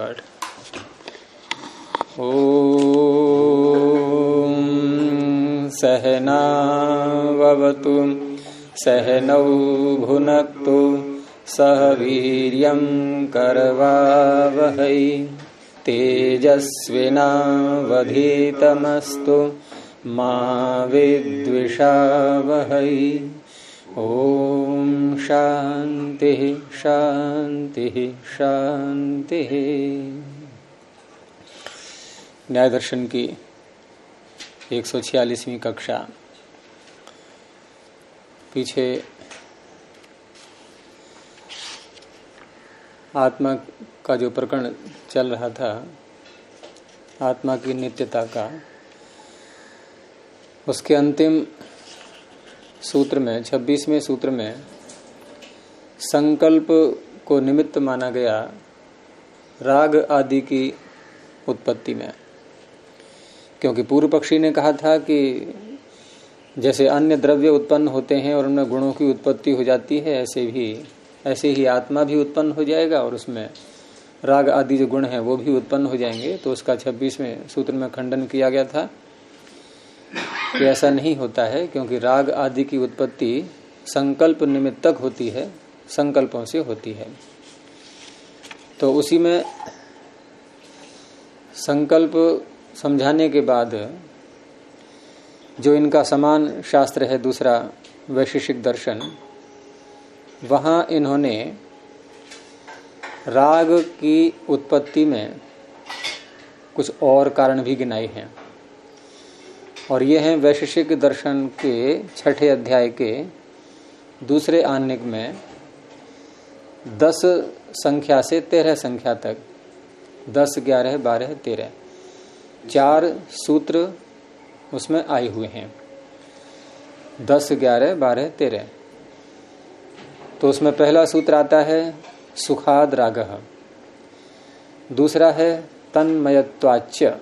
पाठ। ओम सहनावतु सहनौ भुनक्तु सह वीर्यं करवावहै तेजस्विनावधीतमस्तु मा विद्विषावहै। ओम शांति शांति शांति। न्याय दर्शन की 146वीं कक्षा। पीछे आत्मा का जो प्रकरण चल रहा था, आत्मा की नित्यता का, उसके अंतिम सूत्र में 26वें सूत्र में संकल्प को निमित्त माना गया राग आदि की उत्पत्ति में। क्योंकि पूर्व पक्षी ने कहा था कि जैसे अन्य द्रव्य उत्पन्न होते हैं और उनमें गुणों की उत्पत्ति हो जाती है, ऐसे ही आत्मा भी उत्पन्न हो जाएगा और उसमें राग आदि जो गुण हैं वो भी उत्पन्न हो जाएंगे। तो उसका 26वें सूत्र में खंडन किया गया था कि ऐसा नहीं होता है, क्योंकि राग आदि की उत्पत्ति संकल्प निमित्तक होती है, संकल्पों से होती है। तो उसी में संकल्प समझाने के बाद जो इनका समान शास्त्र है दूसरा वैशेषिक दर्शन, वहां इन्होंने राग की उत्पत्ति में कुछ और कारण भी गिनाए हैं। और ये हैं वैशेषिक दर्शन के 6ठे अध्याय के दूसरे आन्निक में 10 संख्या से 13 संख्या तक, 10, 11, 12, 13 4 सूत्र उसमें आए हुए हैं। 10, 11, 12, 13। तो उसमें पहला सूत्र आता है सुखाद रागः, दूसरा है तन्मयत्वाच्य,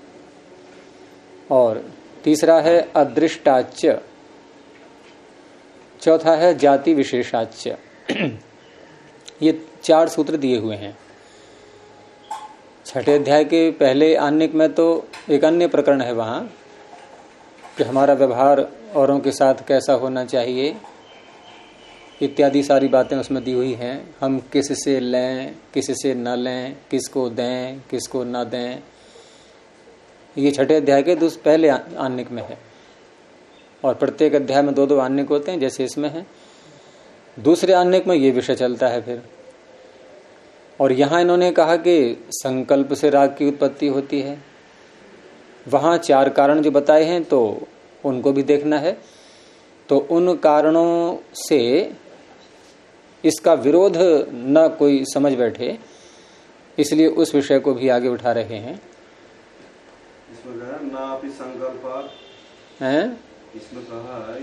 और तीसरा है अदृष्टाच्य, चौथा है जाति विशेषाच्य। ये 4 सूत्र दिए हुए हैं। 6ठे अध्याय के पहले आन्निक में तो एक अन्य प्रकरण है वहां कि हमारा व्यवहार औरों के साथ कैसा होना चाहिए इत्यादि सारी बातें उसमें दी हुई हैं। हम किससे लें, किससे न लें, किसको दें, किसको न दें, ये 6ठे अध्याय के पहले आन्निक में है। और प्रत्येक अध्याय में 2-2 आन्निक होते हैं, जैसे इसमें है। दूसरे आन्निक में ये विषय चलता है फिर। और यहां इन्होंने कहा कि संकल्प से राग की उत्पत्ति होती है। वहां 4 कारण जो बताए हैं तो उनको भी देखना है। तो उन कारणों से इसका विरोध न कोई समझ बैठे, इसलिए उस विषय को भी आगे उठा रहे हैं। इसमें ना भी संकल्प हैं, इसमें कहा है,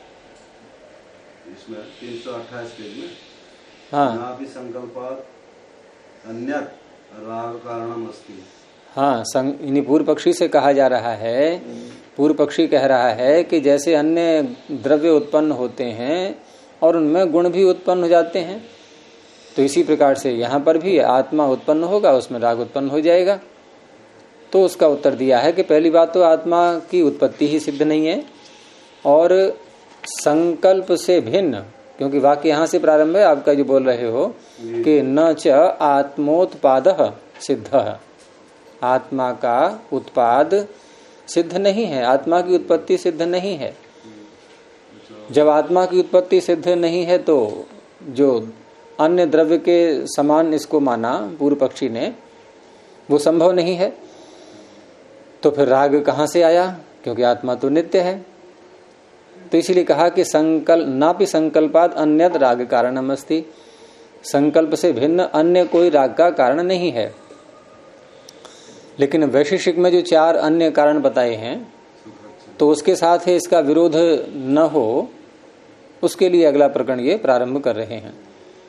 इसमें 328 पेज में, हाँ, ना भी संकल्प अन्यत राग कारणम अस्ति। हाँ, इन्हीं पूर्व पक्षी से कहा जा रहा है, पूर्व पक्षी कह रहा है कि जैसे अन्य द्रव्य उत्पन्न होते हैं और उनमें गुण भी उत्पन्न हो जाते हैं, तो इसी प्रकार से यहाँ पर भी आत्मा उत्पन्न होगा, उसमें राग उत्पन्न हो जाएगा। तो उसका उत्तर दिया है कि पहली बात तो आत्मा की उत्पत्ति ही सिद्ध नहीं है, और संकल्प से भिन्न, क्योंकि वाक्य यहां से प्रारंभ है आपका जो बोल रहे हो कि न च आत्मोत्पादः सिद्धः, आत्मा का उत्पाद सिद्ध नहीं है, आत्मा की उत्पत्ति सिद्ध नहीं है। जब आत्मा की उत्पत्ति सिद्ध नहीं है तो जो अन्य द्रव्य के समान इसको माना पूर्व पक्षी ने, वो संभव नहीं है। तो फिर राग कहां से आया, क्योंकि आत्मा तो नित्य है। तो इसीलिए कहा कि संकल्प नापि संकल्पात अन्यद राग कारणम अस्ति, संकल्प से भिन्न अन्य कोई राग का कारण नहीं है। लेकिन वैशेषिक में जो 4 अन्य कारण बताए हैं, तो उसके साथ है इसका विरोध न हो, उसके लिए अगला प्रकरण ये प्रारंभ कर रहे हैं।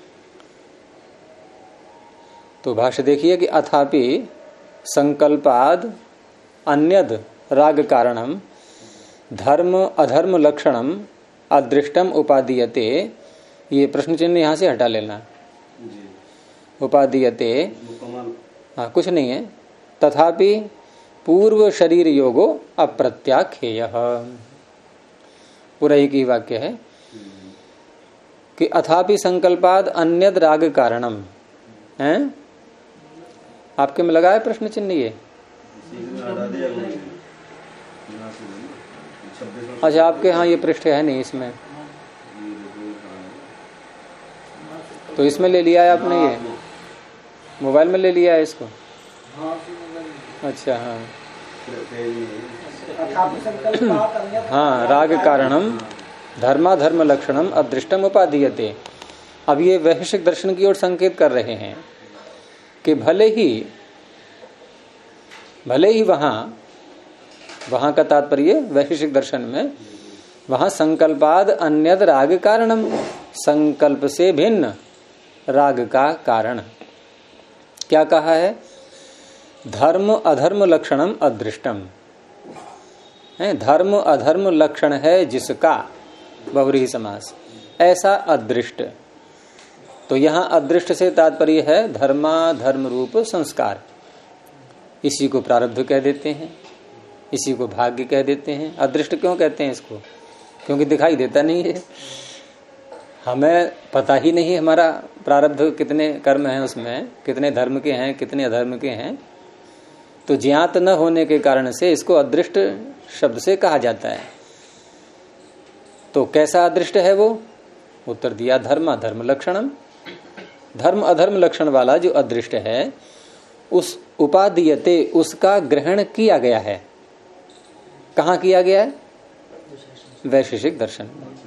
तो भाष्य देखिए कि अथापि संकल्पाद अन्यद राग कारणम धर्म अधर्म लक्षणम अदृष्टम उपादीयते, ये प्रश्न चिन्ह यहां से हटा लेना। उपादीयते हाँ कुछ नहीं है। तथापि पूर्व शरीर योगो अप्रत्याख्येय, पूरा एक ही वाक्य है कि अथापि संकल्पाद अन्यद राग कारणम है। आपके में लगा है प्रश्न चिन्ह ये? अच्छा आपके यहाँ ये पृष्ठ है नहीं इसमें, तो इसमें ले लिया है आपने, ये मोबाइल में ले लिया है इसको? अच्छा हाँ हाँ, राग कारणम धर्माधर्म लक्षणम अदृष्टम उपादीयते। अब ये वैशेषिक दर्शन की ओर संकेत कर रहे हैं कि भले ही वहां का तात्पर्य वैशेषिक दर्शन में वहां संकल्पाद अन्यद राग कारणम, संकल्प से भिन्न राग का कारण क्या कहा है? धर्म अधर्म लक्षणम अदृष्टम है। धर्म अधर्म लक्षण है जिसका, बहुव्रीहि समास, ऐसा अदृष्ट। तो यहां अदृष्ट से तात्पर्य है धर्माधर्म रूप संस्कार। इसी को प्रारब्ध कह देते हैं, इसी को भाग्य कह देते हैं। अदृष्ट क्यों कहते हैं इसको? क्योंकि दिखाई देता नहीं है, हमें पता ही नहीं हमारा प्रारब्ध कितने कर्म हैं, उसमें कितने धर्म के हैं कितने अधर्म के हैं। तो ज्ञात न होने के कारण से इसको अदृष्ट शब्द से कहा जाता है। तो कैसा अदृष्ट है वो? उत्तर दिया धर्म अधर्म लक्षणम। धर्म अधर्म लक्षण वाला जो अदृष्ट है उस उपादीयते, उसका ग्रहण किया गया है। कहाँ किया गया है? वैशेषिक दर्शन।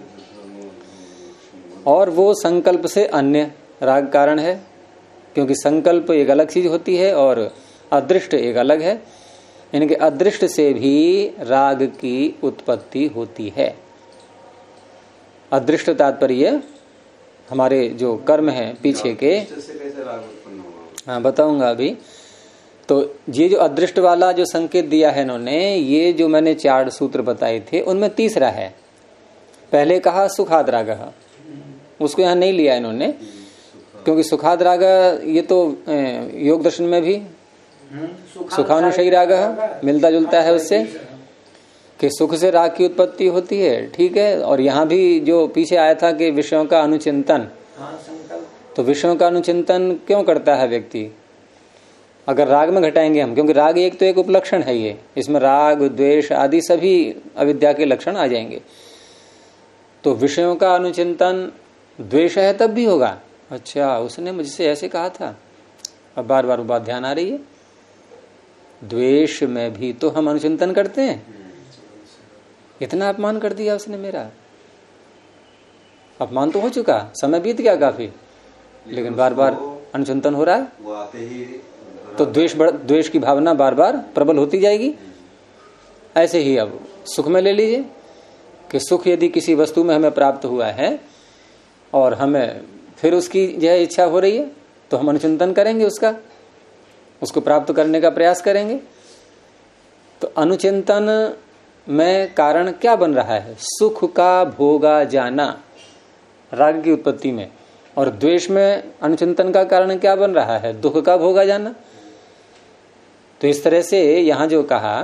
और वो संकल्प से अन्य राग कारण है, क्योंकि संकल्प एक अलग चीज होती है और अदृष्ट एक अलग है। इनके अदृष्ट से भी राग की उत्पत्ति होती है। अदृष्ट तात्पर्य हमारे जो कर्म है पीछे के, हाँ बताऊंगा अभी। तो ये जो अदृष्ट वाला जो संकेत दिया है इन्होंने, ये जो मैंने 4 सूत्र बताए थे उनमें तीसरा है। पहले कहा सुखाद राग, उसको यहाँ नहीं लिया इन्होंने, क्योंकि सुखाद राग ये तो योग दर्शन में भी सुखानुशयी राग मिलता जुलता है उससे, कि सुख से राग की उत्पत्ति होती है, ठीक है। और यहाँ भी जो पीछे आया था कि विषयों का अनुचिंतन, तो विषयों का अनुचिंतन क्यों करता है व्यक्ति? अगर राग में घटाएंगे हम, क्योंकि राग एक तो एक उपलक्षण है ये, इसमें राग द्वेष आदि सभी अविद्या के लक्षण आ जाएंगे। तो विषयों का अनुचिंतन द्वेष है तब भी होगा। अच्छा उसने मुझसे ऐसे कहा था, अब बार बार बात ध्यान आ रही है। द्वेष में भी तो हम अनुचिंतन करते हैं। इतना अपमान कर दिया उसने मेरा, अपमान तो हो चुका, समय बीत गया काफी, लेकिन बार बार अनुचिंतन हो रहा है। तो द्वेष की भावना बार बार प्रबल होती जाएगी। ऐसे ही अब सुख में ले लीजिए कि सुख यदि किसी वस्तु में हमें प्राप्त हुआ है और हमें फिर उसकी जो है इच्छा हो रही है, तो हम अनुचिंतन करेंगे, उसको प्राप्त करने का प्रयास करेंगे। तो अनुचिंतन में कारण क्या बन रहा है? सुख का भोगा जाना राग की उत्पत्ति में, और द्वेष में अनुचिंतन का कारण क्या बन रहा है? दुख का भोगा जाना। तो इस तरह से यहां जो कहा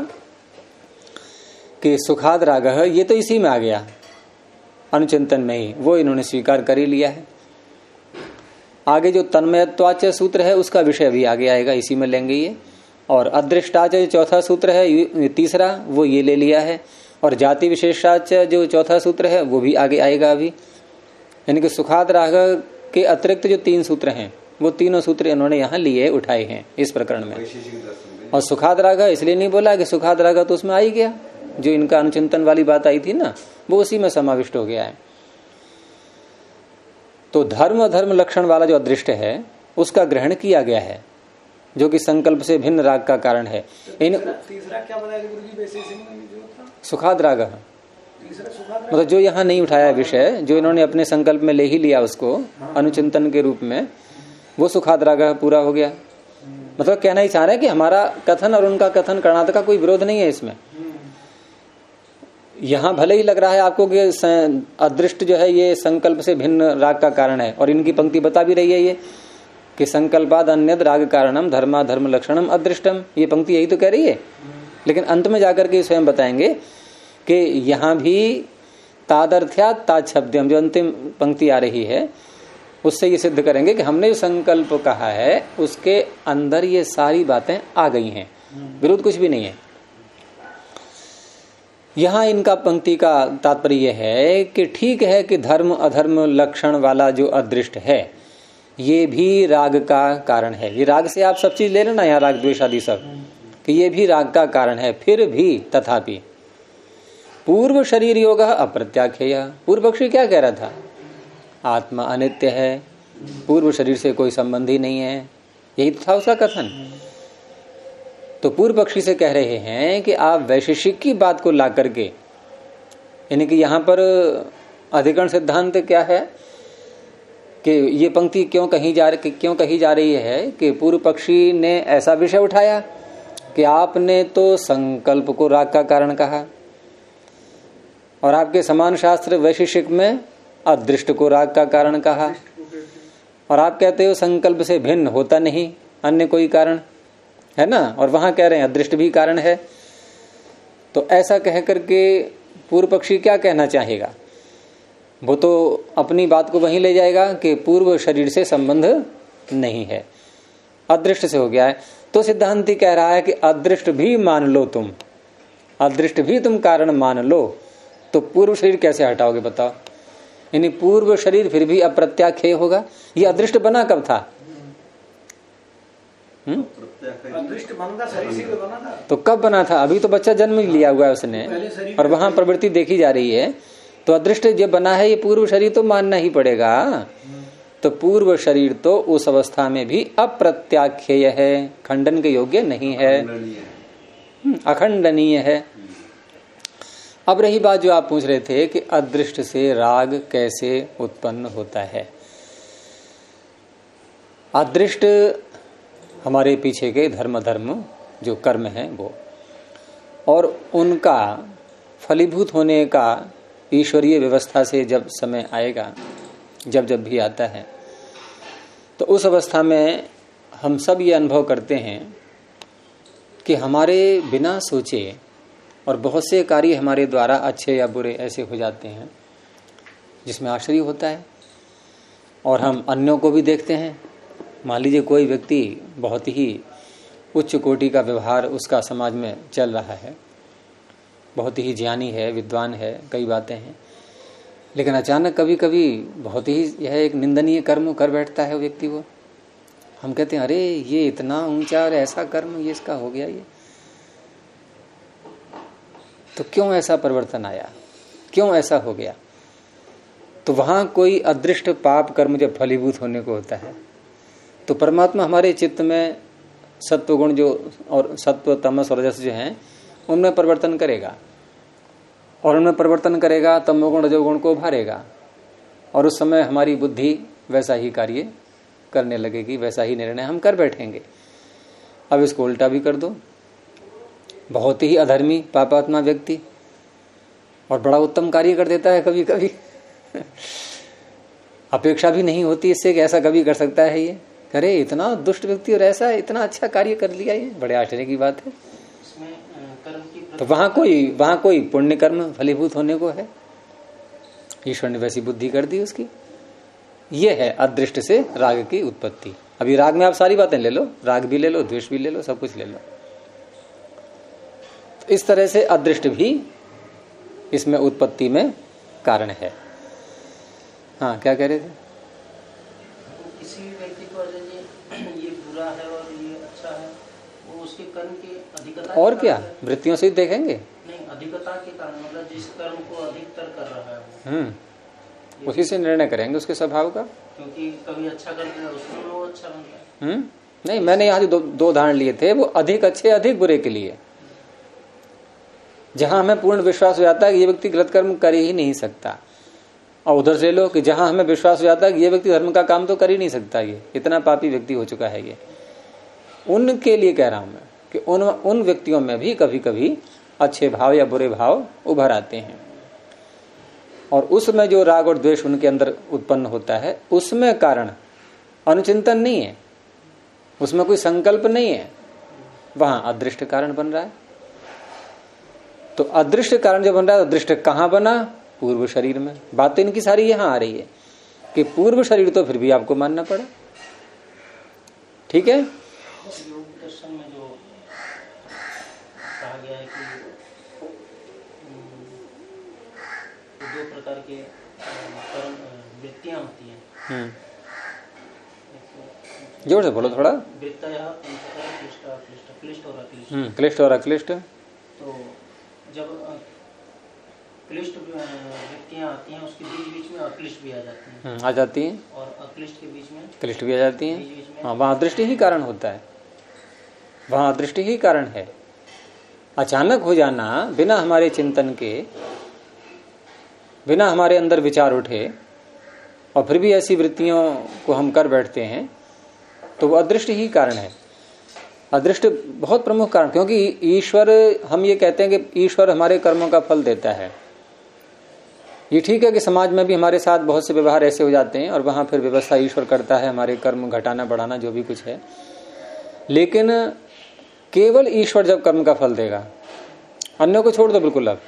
कि सुखाद राग, ये तो इसी में आ गया, अनुचिंतन में ही, वो इन्होंने स्वीकार कर ही लिया है। आगे जो तन्मयत्वाच्य सूत्र है उसका विषय भी आगे आएगा, इसी में लेंगे ये। और अदृष्टाच्य चौथा सूत्र है तीसरा, वो ये ले लिया है। और जाति विशेषाच्य जो चौथा सूत्र है वो भी आगे आएगा अभी। यानी कि सुखाद राग के अतिरिक्त जो 3 सूत्र हैं वो तीनों सूत्र इन्होंने यहाँ लिए उठाए हैं इस प्रकरण में। और सुखाद राग इसलिए नहीं बोला कि सुखाद राग तो उसमें आ ही गया, जो इनका अनुचिंतन वाली बात आई थी ना, वो उसी में समाविष्ट हो गया है। तो धर्म धर्म लक्षण वाला जो अदृष्ट है उसका ग्रहण किया गया है, जो कि संकल्प से भिन्न राग का कारण है। तीसरा क्या बताया गुरुजी? सुखाद राग, मतलब जो यहाँ नहीं उठाया विषय, जो इन्होंने अपने संकल्प में ले ही लिया उसको अनुचिंतन के रूप में, वो सुखाद राग पूरा हो गया। मतलब कहना ही चाह रहे हैं कि हमारा कथन और उनका कथन कर्णाटक का कोई विरोध नहीं है इसमें। यहाँ भले ही लग रहा है आपको कि अदृष्ट जो है ये संकल्प से भिन्न राग का कारण है, और इनकी पंक्ति बता भी रही है ये कि संकल्पाद अन्यद राग कारणम धर्माधर्म लक्षणम अदृष्टम, ये पंक्ति यही तो कह रही है। लेकिन अंत में जाकर के स्वयं बताएंगे कि यहां भी तादर्थ्यात ताच्छब्दम, जो अंतिम पंक्ति आ रही है उससे ये सिद्ध करेंगे कि हमने जो संकल्प कहा है उसके अंदर ये सारी बातें आ गई हैं, विरोध कुछ भी नहीं है। यहां इनका पंक्ति का तात्पर्य है कि ठीक है कि धर्म अधर्म लक्षण वाला जो अदृष्ट है ये भी राग का कारण है। ये राग से आप सब चीज ले लेना, यहाँ राग द्वेष आदि सब, कि ये भी राग का कारण है। फिर भी तथापि पूर्व शरीर योग अप्रत्याख्येय, पूर्व पक्षी क्या कह रहा था? आत्मा अनित्य है, पूर्व शरीर से कोई संबंध ही नहीं है, यही था उसका कथन। तो पूर्व पक्षी से कह रहे हैं कि आप वैशेषिक की बात को ला करके, यानी कि यहां पर अधिकरण सिद्धांत क्या है कि ये पंक्ति क्यों कही जा रही है कि पूर्व पक्षी ने ऐसा विषय उठाया कि आपने तो संकल्प को राग का कारण कहा और आपके समान शास्त्र वैशेषिक में अदृष्ट को राग का कारण कहा, और आप कहते हो संकल्प से भिन्न होता नहीं अन्य कोई कारण है ना, और वहां कह रहे हैं अदृष्ट भी कारण है। तो ऐसा कह करके पूर्व पक्षी क्या कहना चाहेगा? वो तो अपनी बात को वहीं ले जाएगा कि पूर्व शरीर से संबंध नहीं है, अदृष्ट से हो गया है। तो सिद्धांती कह रहा है कि अदृष्ट भी मान लो तुम, अदृष्ट भी तुम कारण मान लो, तो पूर्व शरीर कैसे हटाओगे बताओ? यानी पूर्व शरीर फिर भी अप्रत्याख्येय होगा। ये अदृष्ट बना कब था? अदृष्ट बनता शरीर से बना था। तो कब बना था? अभी तो बच्चा जन्म लिया हुआ है उसने, और वहां प्रवृत्ति देखी जा रही है। तो अदृष्ट जब बना है ये पूर्व शरीर तो मानना ही पड़ेगा। तो पूर्व शरीर तो उस अवस्था में भी अप्रत्याख्येय है, खंडन के योग्य नहीं है, अखंडनीय है। अब रही बात जो आप पूछ रहे थे कि अदृष्ट से राग कैसे उत्पन्न होता है। अदृष्ट हमारे पीछे के धर्म अधर्म जो कर्म है वो, और उनका फलीभूत होने का ईश्वरीय व्यवस्था से जब समय आएगा, जब भी आता है, तो उस अवस्था में हम सब ये अनुभव करते हैं कि हमारे बिना सोचे और बहुत से कार्य हमारे द्वारा अच्छे या बुरे ऐसे हो जाते हैं जिसमें आश्चर्य होता है। और हम अन्यों को भी देखते हैं। मान लीजिए कोई व्यक्ति बहुत ही उच्च कोटि का व्यवहार उसका समाज में चल रहा है, बहुत ही ज्ञानी है, विद्वान है, कई बातें हैं, लेकिन अचानक कभी कभी बहुत ही यह एक निंदनीय कर्म कर बैठता है वो व्यक्ति। वो हम कहते हैं अरे ये इतना ऊंचा और ऐसा कर्म ये इसका हो गया, ये तो क्यों ऐसा परिवर्तन आया, क्यों ऐसा हो गया? तो वहां कोई अदृष्ट पाप कर्म जब फलीभूत होने को होता है तो परमात्मा हमारे चित्त में सत्व गुण जो और सत्व तमस और रजस जो हैं उनमें परिवर्तन करेगा, और उनमें परिवर्तन करेगा तमोगुण रजोगुण को उभारेगा, और उस समय हमारी बुद्धि वैसा ही कार्य करने लगेगी, वैसा ही निर्णय हम कर बैठेंगे। अब इसको उल्टा भी कर दो, बहुत ही अधर्मी पापात्मा व्यक्ति और बड़ा उत्तम कार्य कर देता है कभी कभी अपेक्षा भी नहीं होती इससे कि ऐसा कभी कर सकता है ये, अरे इतना दुष्ट व्यक्ति और ऐसा इतना अच्छा कार्य कर लिया, ये बड़े आश्चर्य की बात है। तो वहां कोई पुण्य कर्म फलीभूत होने को है, ईश्वर ने वैसी बुद्धि कर दी उसकी। ये है अदृष्ट से राग की उत्पत्ति। अभी राग में आप सारी बातें ले लो, राग भी ले लो, द्वेष भी ले लो, सब कुछ ले लो। तो इस तरह से अदृष्ट भी इसमें उत्पत्ति में कारण है। हाँ, क्या कह रहे थे? किसी व्यक्ति को ये बुरा है और ये अच्छा है, वो उसके कर्म की अधिकता और क्या वृत्तियों से देखेंगे? नहीं, अधिकता के कारण, मतलब जिस कर्म को अधिकतर कर रहा है वो उसी से निर्णय करेंगे उसके स्वभाव का। क्योंकि कभी अच्छा करते हैं उसमें वो अच्छा बनता है। नहीं, मैंने यहाँ दो उदाहरण लिए थे, वो अधिक अच्छे अधिक बुरे के लिए। जहां हमें पूर्ण विश्वास हो जाता है कि ये व्यक्ति गलत कर्म कर ही नहीं सकता, और उधर से लो कि जहां हमें विश्वास हो जाता है कि ये व्यक्ति धर्म का काम तो कर ही नहीं सकता, ये इतना पापी व्यक्ति हो चुका है, ये उनके लिए कह रहा हूं मैं कि उन व्यक्तियों में भी कभी कभी अच्छे भाव या बुरे भाव उभर आते हैं, और उसमें जो राग और द्वेष उनके अंदर उत्पन्न होता है उसमें कारण अनुचिंतन नहीं है, उसमें कोई संकल्प नहीं है, वहां अदृष्ट कारण बन रहा है। तो अदृष्ट कारण जो बन रहा है, अदृष्ट कहां बना? पूर्व शरीर में। बात तो इनकी सारी यहां आ रही है कि पूर्व शरीर तो फिर भी आपको मानना पड़ा। ठीक है, योग दर्शन में जो कहा गया है कि दो प्रकार के कर्म वृत्तियां होती हैं। जोर से बोलो थोड़ा। वृत्तयः क्लिष्ट और अक्लिष्ट। क्लिष्ट और अक्लिष्ट। तो जब क्लिष्ट वृत्तियां आती हैं, उसके बीच में अक्लिष्ट भी आ जाती हैं। आ जाती हैं। और अक्लिष्ट के बीच में क्लिष्ट भी आ जाती हैं। हाँ, वहां दृष्टि ही कारण होता है, वहां दृष्टि ही कारण है। अचानक हो जाना, बिना हमारे चिंतन के, बिना हमारे अंदर विचार उठे, और फिर भी ऐसी वृत्तियों को हम कर बैठते हैं, तो वो अदृष्ट ही कारण है। अदृष्ट बहुत प्रमुख कारण, क्योंकि ईश्वर, हम ये कहते हैं कि ईश्वर हमारे कर्मों का फल देता है। ये ठीक है कि समाज में भी हमारे साथ बहुत से व्यवहार ऐसे हो जाते हैं और वहां फिर व्यवस्था ईश्वर करता है हमारे कर्म घटाना बढ़ाना जो भी कुछ है, लेकिन केवल ईश्वर जब कर्म का फल देगा, अन्यों को छोड़ दो बिल्कुल। अब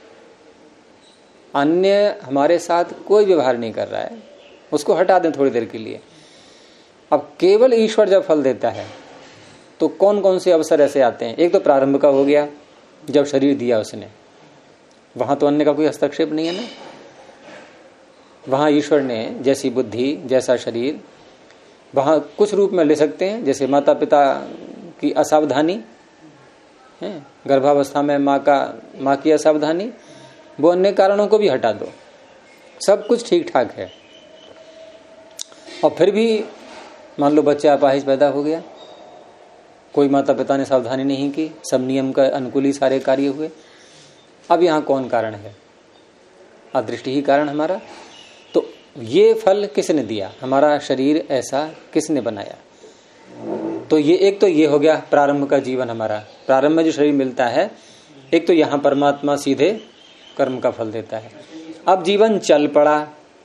अन्य हमारे साथ कोई व्यवहार नहीं कर रहा है, उसको हटा दें थोड़ी देर के लिए। अब केवल ईश्वर जब फल देता है तो कौन कौन से अवसर ऐसे आते हैं? एक तो प्रारंभ का हो गया, जब शरीर दिया उसने, वहां तो अन्य का कोई हस्तक्षेप नहीं है ना। वहां ईश्वर ने जैसी बुद्धि, जैसा शरीर, वहां कुछ रूप में ले सकते हैं, जैसे माता पिता की असावधानी है, गर्भावस्था में माँ की असावधानी, वो अन्य कारणों को भी हटा दो, सब कुछ ठीक ठाक है। और फिर भी मान लो बच्चा अपाहिज पैदा हो गया, कोई माता पिता ने सावधानी नहीं की, सब नियम का अनुकूल ही सारे कार्य हुए। अब यहाँ कौन कारण है? अदृष्टि ही कारण हमारा। तो ये फल किसने दिया? हमारा शरीर ऐसा किसने बनाया? तो ये एक तो ये हो गया प्रारंभ का जीवन हमारा, प्रारंभ में जो शरीर मिलता है। एक तो यहाँ परमात्मा सीधे कर्म का फल देता है। अब जीवन चल पड़ा,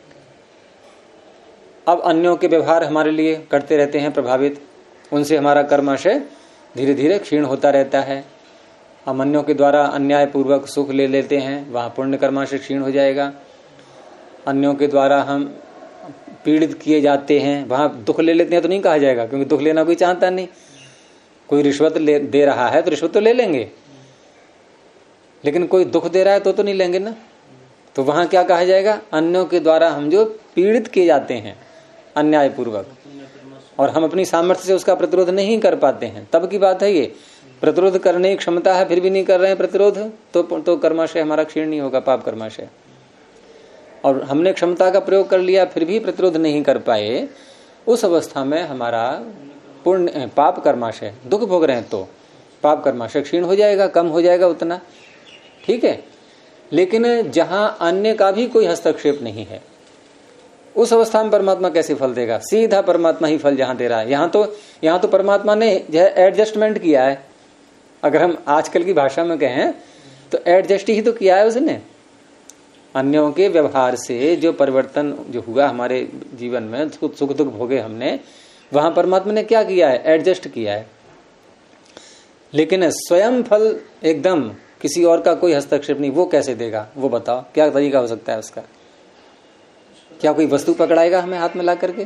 अब अन्यों के व्यवहार हमारे लिए करते रहते हैं प्रभावित, उनसे हमारा कर्माशय धीरे धीरे क्षीण होता रहता है। हम अन्यों के द्वारा अन्याय पूर्वक सुख ले लेते हैं, वहां पुण्य कर्माशय क्षीण हो जाएगा। अन्यों के द्वारा हम पीड़ित किए जाते हैं, वहां दुख ले लेते हैं तो नहीं कहा जाएगा, क्योंकि दुख लेना कोई चाहता नहीं। कोई रिश्वत दे रहा है तो रिश्वत तो ले लेंगे, लेकिन कोई दुख दे रहा है तो नहीं लेंगे ना। तो वहां क्या कहा जाएगा? अन्यों के द्वारा हम जो पीड़ित किए जाते हैं अन्याय पूर्वक, और हम अपनी सामर्थ्य से उसका प्रतिरोध नहीं कर पाते हैं, तब की बात है ये। प्रतिरोध करने की क्षमता है फिर भी नहीं कर रहे हैं प्रतिरोध, तो कर्माशय हमारा क्षीण नहीं होगा, पाप कर्माशय। और हमने क्षमता का प्रयोग कर लिया फिर भी प्रतिरोध नहीं कर पाए, उस अवस्था में हमारा पुण्य पाप कर्माशय, दुख भोग रहे हैं तो पाप कर्माशय क्षीण हो जाएगा, कम हो जाएगा उतना, ठीक है। लेकिन जहां अन्य का भी कोई हस्तक्षेप नहीं है, उस अवस्था में परमात्मा कैसे फल देगा? सीधा परमात्मा ही फल जहां दे रहा है। यहाँ तो परमात्मा ने जो है एडजस्टमेंट किया है। अगर हम आजकल की भाषा में कहें तो एडजस्ट ही तो किया है उसने। अन्यों के व्यवहार से जो परिवर्तन जो हुआ हमारे जीवन में, सुख दुख भोगे हमने, वहां परमात्मा ने क्या किया है? एडजस्ट किया है। लेकिन स्वयं फल एकदम किसी और का कोई हस्तक्षेप नहीं, वो कैसे देगा? वो बताओ, क्या तरीका हो सकता है उसका? क्या कोई वस्तु पकड़ाएगा हमें हाथ में ला करके?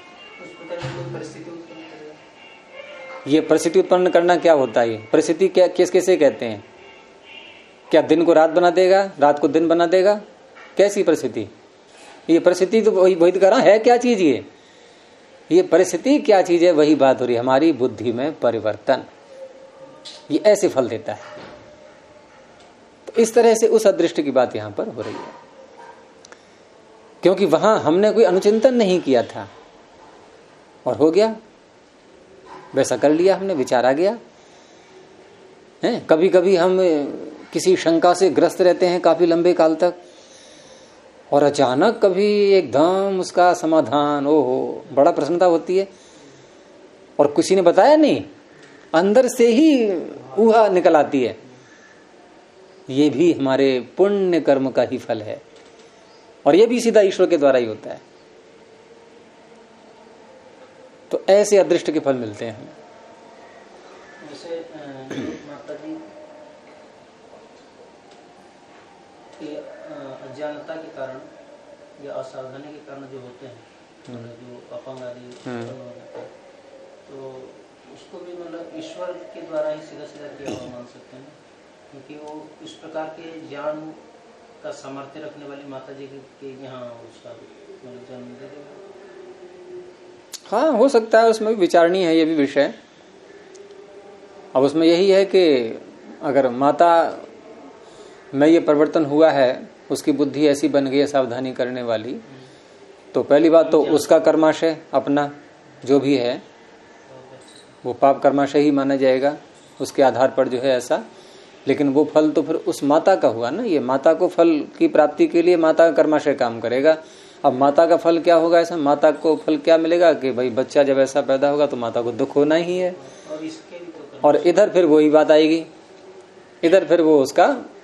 ये परिस्थिति उत्पन्न करना क्या होता है? ये परिस्थिति क्या किसे कहते हैं? क्या दिन को रात बना देगा, रात को दिन बना देगा? कैसी परिस्थिति? ये परिस्थिति तो वही कर रहा है, क्या चीज ये परिस्थिति क्या चीज है? वही बात हो रही है, हमारी बुद्धि में परिवर्तन, ये ऐसे फल देता है। तो इस तरह से उस अदृष्ट की बात यहां पर हो रही है, क्योंकि वहां हमने कोई अनुचिंतन नहीं किया था और हो गया, वैसा कर लिया हमने, विचार आ गया है। कभी कभी हम किसी शंका से ग्रस्त रहते हैं काफी लंबे काल तक, और अचानक कभी एकदम उसका समाधान, ओहो, बड़ा प्रसन्नता होती है। और किसी ने बताया नहीं, अंदर से ही ऊहा निकल आती है। ये भी हमारे पुण्य कर्म का ही फल है, और ये भी सीधा ईश्वर के द्वारा ही होता है। तो ऐसे अदृष्ट के फल मिलते हैं हमें। जैसे माता जी के अज्ञानता के कारण या असावधानी के कारण जो होते हैं, जो अपंग आदि उत्पन्न हो जाते हैं, तो उसको भी मतलब ईश्वर के द्वारा ही सीधा सीधा किया हुआ मान सकते हैं, क्योंकि वो इस प्रकार के ज्ञान का सामर्थ्य रखने वाली माता जी के यहाँ उसका मतलब जन्म दे देगा। हाँ, हो सकता है, उसमें भी विचारणीय है ये भी विषय। अब उसमें यही है कि अगर माता में ये परिवर्तन हुआ है, उसकी बुद्धि ऐसी बन गई है सावधानी करने वाली, तो पहली बात तो उसका कर्माशय अपना जो भी है वो पाप कर्माशय ही माना जाएगा उसके आधार पर जो है ऐसा। लेकिन वो फल तो फिर उस माता का हुआ ना, ये माता को फल की प्राप्ति के लिए माता का कर्माशय काम करेगा। अब माता का फल क्या होगा ऐसा, माता को फल क्या मिलेगा कि भाई बच्चा जब ऐसा पैदा होगा तो माता को दुख होना ही है। और इधर फिर वही बात आएगी, इधर फिर वो उसका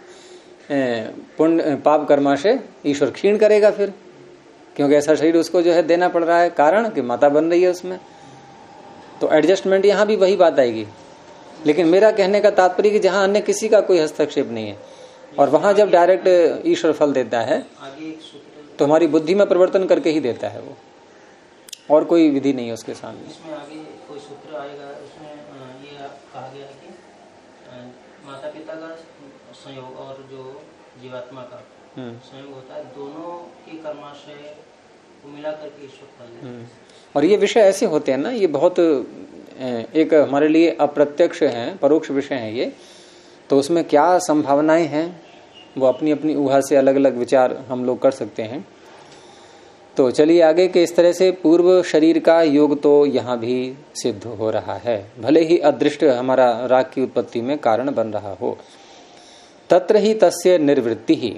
पुण्य पाप कर्माशय ईश्वर क्षीण करेगा फिर, क्योंकि ऐसा शरीर उसको जो है देना पड़ रहा है, कारण कि माता बन रही है उसमें। तो एडजस्टमेंट यहाँ भी वही बात आएगी। लेकिन मेरा कहने का तात्पर्य कि जहाँ अन्य किसी का कोई हस्तक्षेप नहीं है और वहां जब डायरेक्ट ईश्वर फल देता है तो हमारी बुद्धि में परिवर्तन करके ही देता है वो, और कोई विधि नहीं है उसके सामने। इसमें आगे कोई सूत्र आएगा, उसमें ये कहा गया है कि माता पिता का संयोग और जो जीवात्मा का संयोग होता है, दोनों के कर्माशय को मिला करके ईश्वर फल देता है। और ये विषय ऐसे होते हैं ना, ये बहुत एक हमारे लिए अप्रत्यक्ष हैं, परोक्ष विषय हैं ये, तो उसमें क्या संभावनाएं हैं वो अपनी अपनी ऊहा से अलग अलग विचार हम लोग कर सकते हैं। तो चलिए आगे के इस तरह से पूर्व शरीर का योग तो यहाँ भी सिद्ध हो रहा है, भले ही अदृष्ट हमारा राग की उत्पत्ति में कारण बन रहा हो। तत्र ही तस्य निर्वृत्ति ही,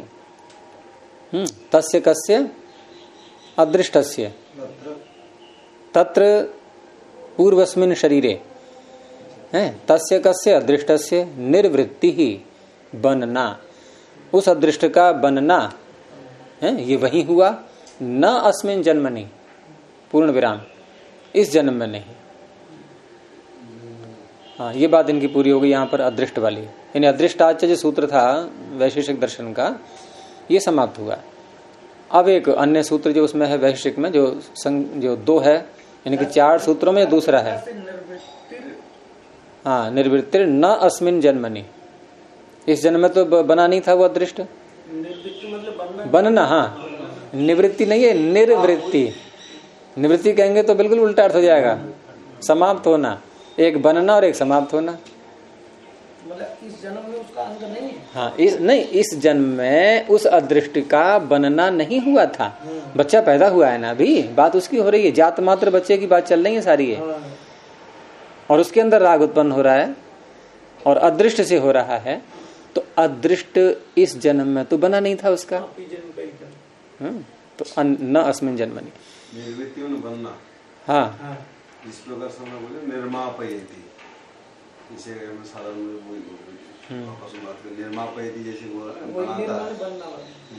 तस्य कस्य अदृष्टस्य, तत्र पूर्वस्मिन् शरीरे है, तस्य कस्य अदृष्टस्य निर्वृत्ति ही बनना, उस अदृष्ट का बनना है ये वही हुआ, न अस्मिन् जन्मनि पूर्ण विराम, इस जन्म में नहीं। हाँ, ये बात इनकी पूरी हो गई यहाँ पर अदृष्ट वाली। यानी अदृष्टाच्य जो सूत्र था वैशेषिक दर्शन का, ये समाप्त हुआ। अब एक अन्य सूत्र जो उसमें है वैशेषिक में, जो दो है, यानी कि 4 सूत्रों में दूसरा है। हाँ, निर्वृत्तिर न अस्मिन् जन्मनि, इस जन्म में तो बना नहीं था वो अदृष्ट। बनना, हाँ, निवृत्ति नहीं है, निर्वृत्ति। निवृत्ति कहेंगे तो बिल्कुल उल्टा अर्थ हो जाएगा, समाप्त होना। एक बनना और एक समाप्त होना। मतलब इस जन्म में उसका अंग नहीं है। हाँ, इस जन्म में उस अदृष्ट का बनना नहीं हुआ था। बच्चा पैदा हुआ है ना, अभी बात उसकी हो रही है, जात मात्र बच्चे की बात चल रही है सारी है। और उसके अंदर राग उत्पन्न हो रहा है और अदृष्ट से हो रहा है। तो अदृष्ट इस जन्म में तो बना नहीं था उसका, तो न अस्मिन् जन्मनि निर्वृत्ति में बनना। हाँ, इस प्रकार से हम बोले निर्मापयति, इसे साधारण में निर्मापयति जैसे बनाता।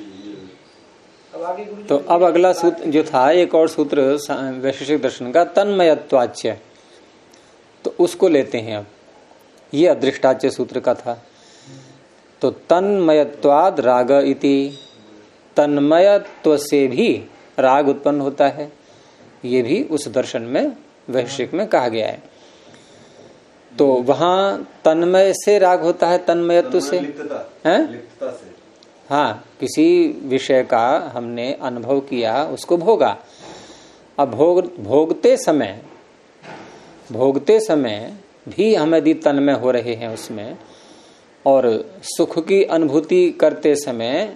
तो अब अगला सूत्र जो था, एक और सूत्र वैशेषिक दर्शन का, तन्मयत्वाच्य, तो उसको लेते हैं। अब ये अदृष्टाच्य सूत्र का था। तो तन्मयत्वाद राग इति, तन्मयत्व से भी राग उत्पन्न होता है, ये भी उस दर्शन में वैशेषिक में कहा गया है। तो वहां तन्मय से राग होता है, तन्मयत्व से है। हाँ, किसी विषय का हमने अनुभव किया, उसको भोगा। अब भोगते समय भी हम यदि तन्मय हो रहे हैं उसमें, और सुख की अनुभूति करते समय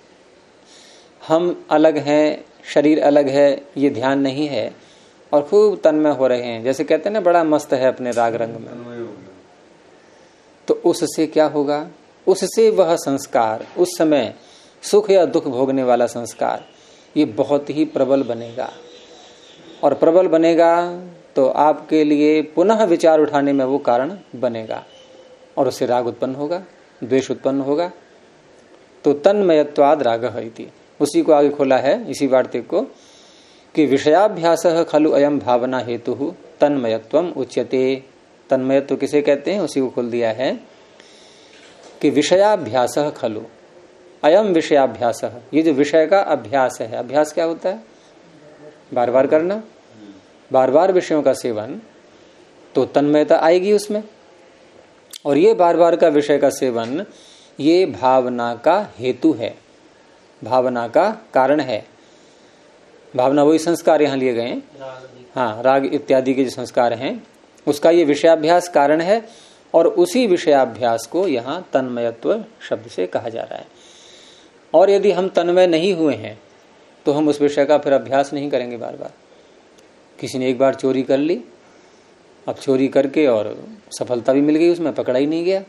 हम अलग हैं, शरीर अलग है, ये ध्यान नहीं है, और खूब तन्मय हो रहे हैं, जैसे कहते हैं ना बड़ा मस्त है अपने राग रंग में, तो उससे क्या होगा? उससे वह संस्कार, उस समय सुख या दुख भोगने वाला संस्कार, ये बहुत ही प्रबल बनेगा। और प्रबल बनेगा तो आपके लिए पुनः विचार उठाने में वो कारण बनेगा, और उससे राग उत्पन्न होगा, द्वेष उत्पन्न होगा। तो तन्मयत्वाद राग इति, उसी को आगे खोला है इसी वार्तिक को, कि विषयाभ्यास खलु अयम भावना हेतु तन्मयत्वम उच्यते। तन्मयत्व किसे कहते हैं उसी को खोल दिया है कि विषयाभ्यास खलु अयम विषयाभ्यास, ये जो विषय का अभ्यास है, अभ्यास क्या होता है? बार बार करना, बार बार विषयों का सेवन, तो तन्मयता आएगी उसमें। और ये बार बार का विषय का सेवन ये भावना का हेतु है, भावना का कारण है। भावना वही संस्कार यहां लिए गए, हाँ, राग इत्यादि के जो संस्कार हैं उसका ये विषयाभ्यास कारण है। और उसी विषयाभ्यास को यहाँ तन्मयत्व शब्द से कहा जा रहा है। और यदि हम तन्मय नहीं हुए हैं तो हम उस विषय का फिर अभ्यास नहीं करेंगे बार बार। किसी ने एक बार चोरी कर ली, अब चोरी करके और सफलता भी मिल गई, उसमें पकड़ा ही नहीं गया।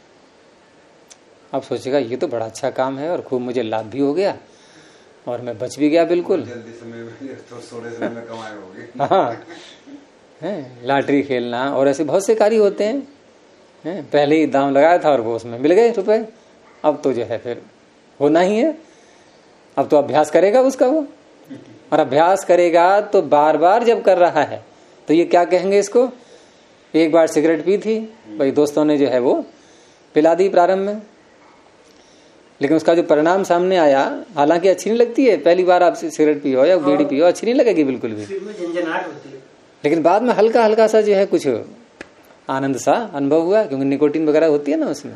अब सोचेगा ये तो बड़ा अच्छा काम है और खूब मुझे लाभ भी हो गया और मैं बच भी गया बिल्कुल। जल्दी समय में तो थोड़े समय में कमाए होंगे। हाँ, लॉटरी खेलना और ऐसे बहुत से कार्य होते हैं। पहले ही दाम लगाया था और वो उसमें मिल गए रुपए, अब तो जो है फिर होना ही है। अब तो अभ्यास करेगा उसका वो, और अभ्यास करेगा तो बार बार जब कर रहा है तो ये क्या कहेंगे इसको? एक बार सिगरेट पी थी भाई, दोस्तों ने जो है वो पिला दी प्रारंभ में, लेकिन उसका जो परिणाम सामने आया, हालांकि अच्छी नहीं लगती है, पहली बार आप सिगरेट पियो या बीड़ी पियो अच्छी नहीं लगेगी बिल्कुल भी, लेकिन बाद में हल्का हल्का सा जो है कुछ आनंद सा अनुभव हुआ, क्योंकि निकोटीन वगैरह होती है ना उसमें।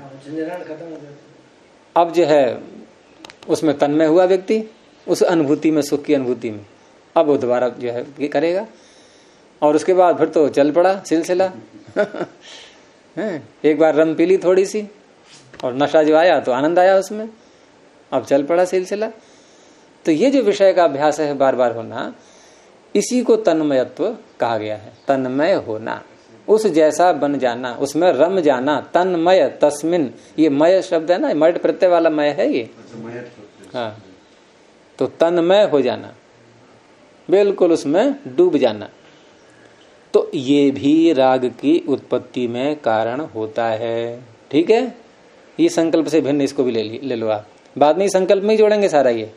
अब जो है उसमें तन्मय हुआ व्यक्ति, उस अनुभूति में, सुख की अनुभूति में, अब वो दोबारा जो है ये करेगा। और उसके बाद फिर तो चल पड़ा सिलसिला। एक बार रम पी ली थोड़ी सी और नशा जो आया तो आनंद आया उसमें, अब चल पड़ा सिलसिला। तो ये जो विषय का अभ्यास है बार बार होना, इसी को तन्मयत्व कहा गया है। तन्मय होना, उस जैसा बन जाना, उसमें रम जाना। तन्मय, तस्मिन, ये मय शब्द है ना, मट प्रत्यय वाला मय है ये। हाँ, तो तन्मय हो जाना, बिल्कुल उसमें डूब जाना। तो ये भी राग की उत्पत्ति में कारण होता है। ठीक है, ये संकल्प से भिन्न इसको भी ले लो आप, बाद में संकल्प में ही जोड़ेंगे सारा ये।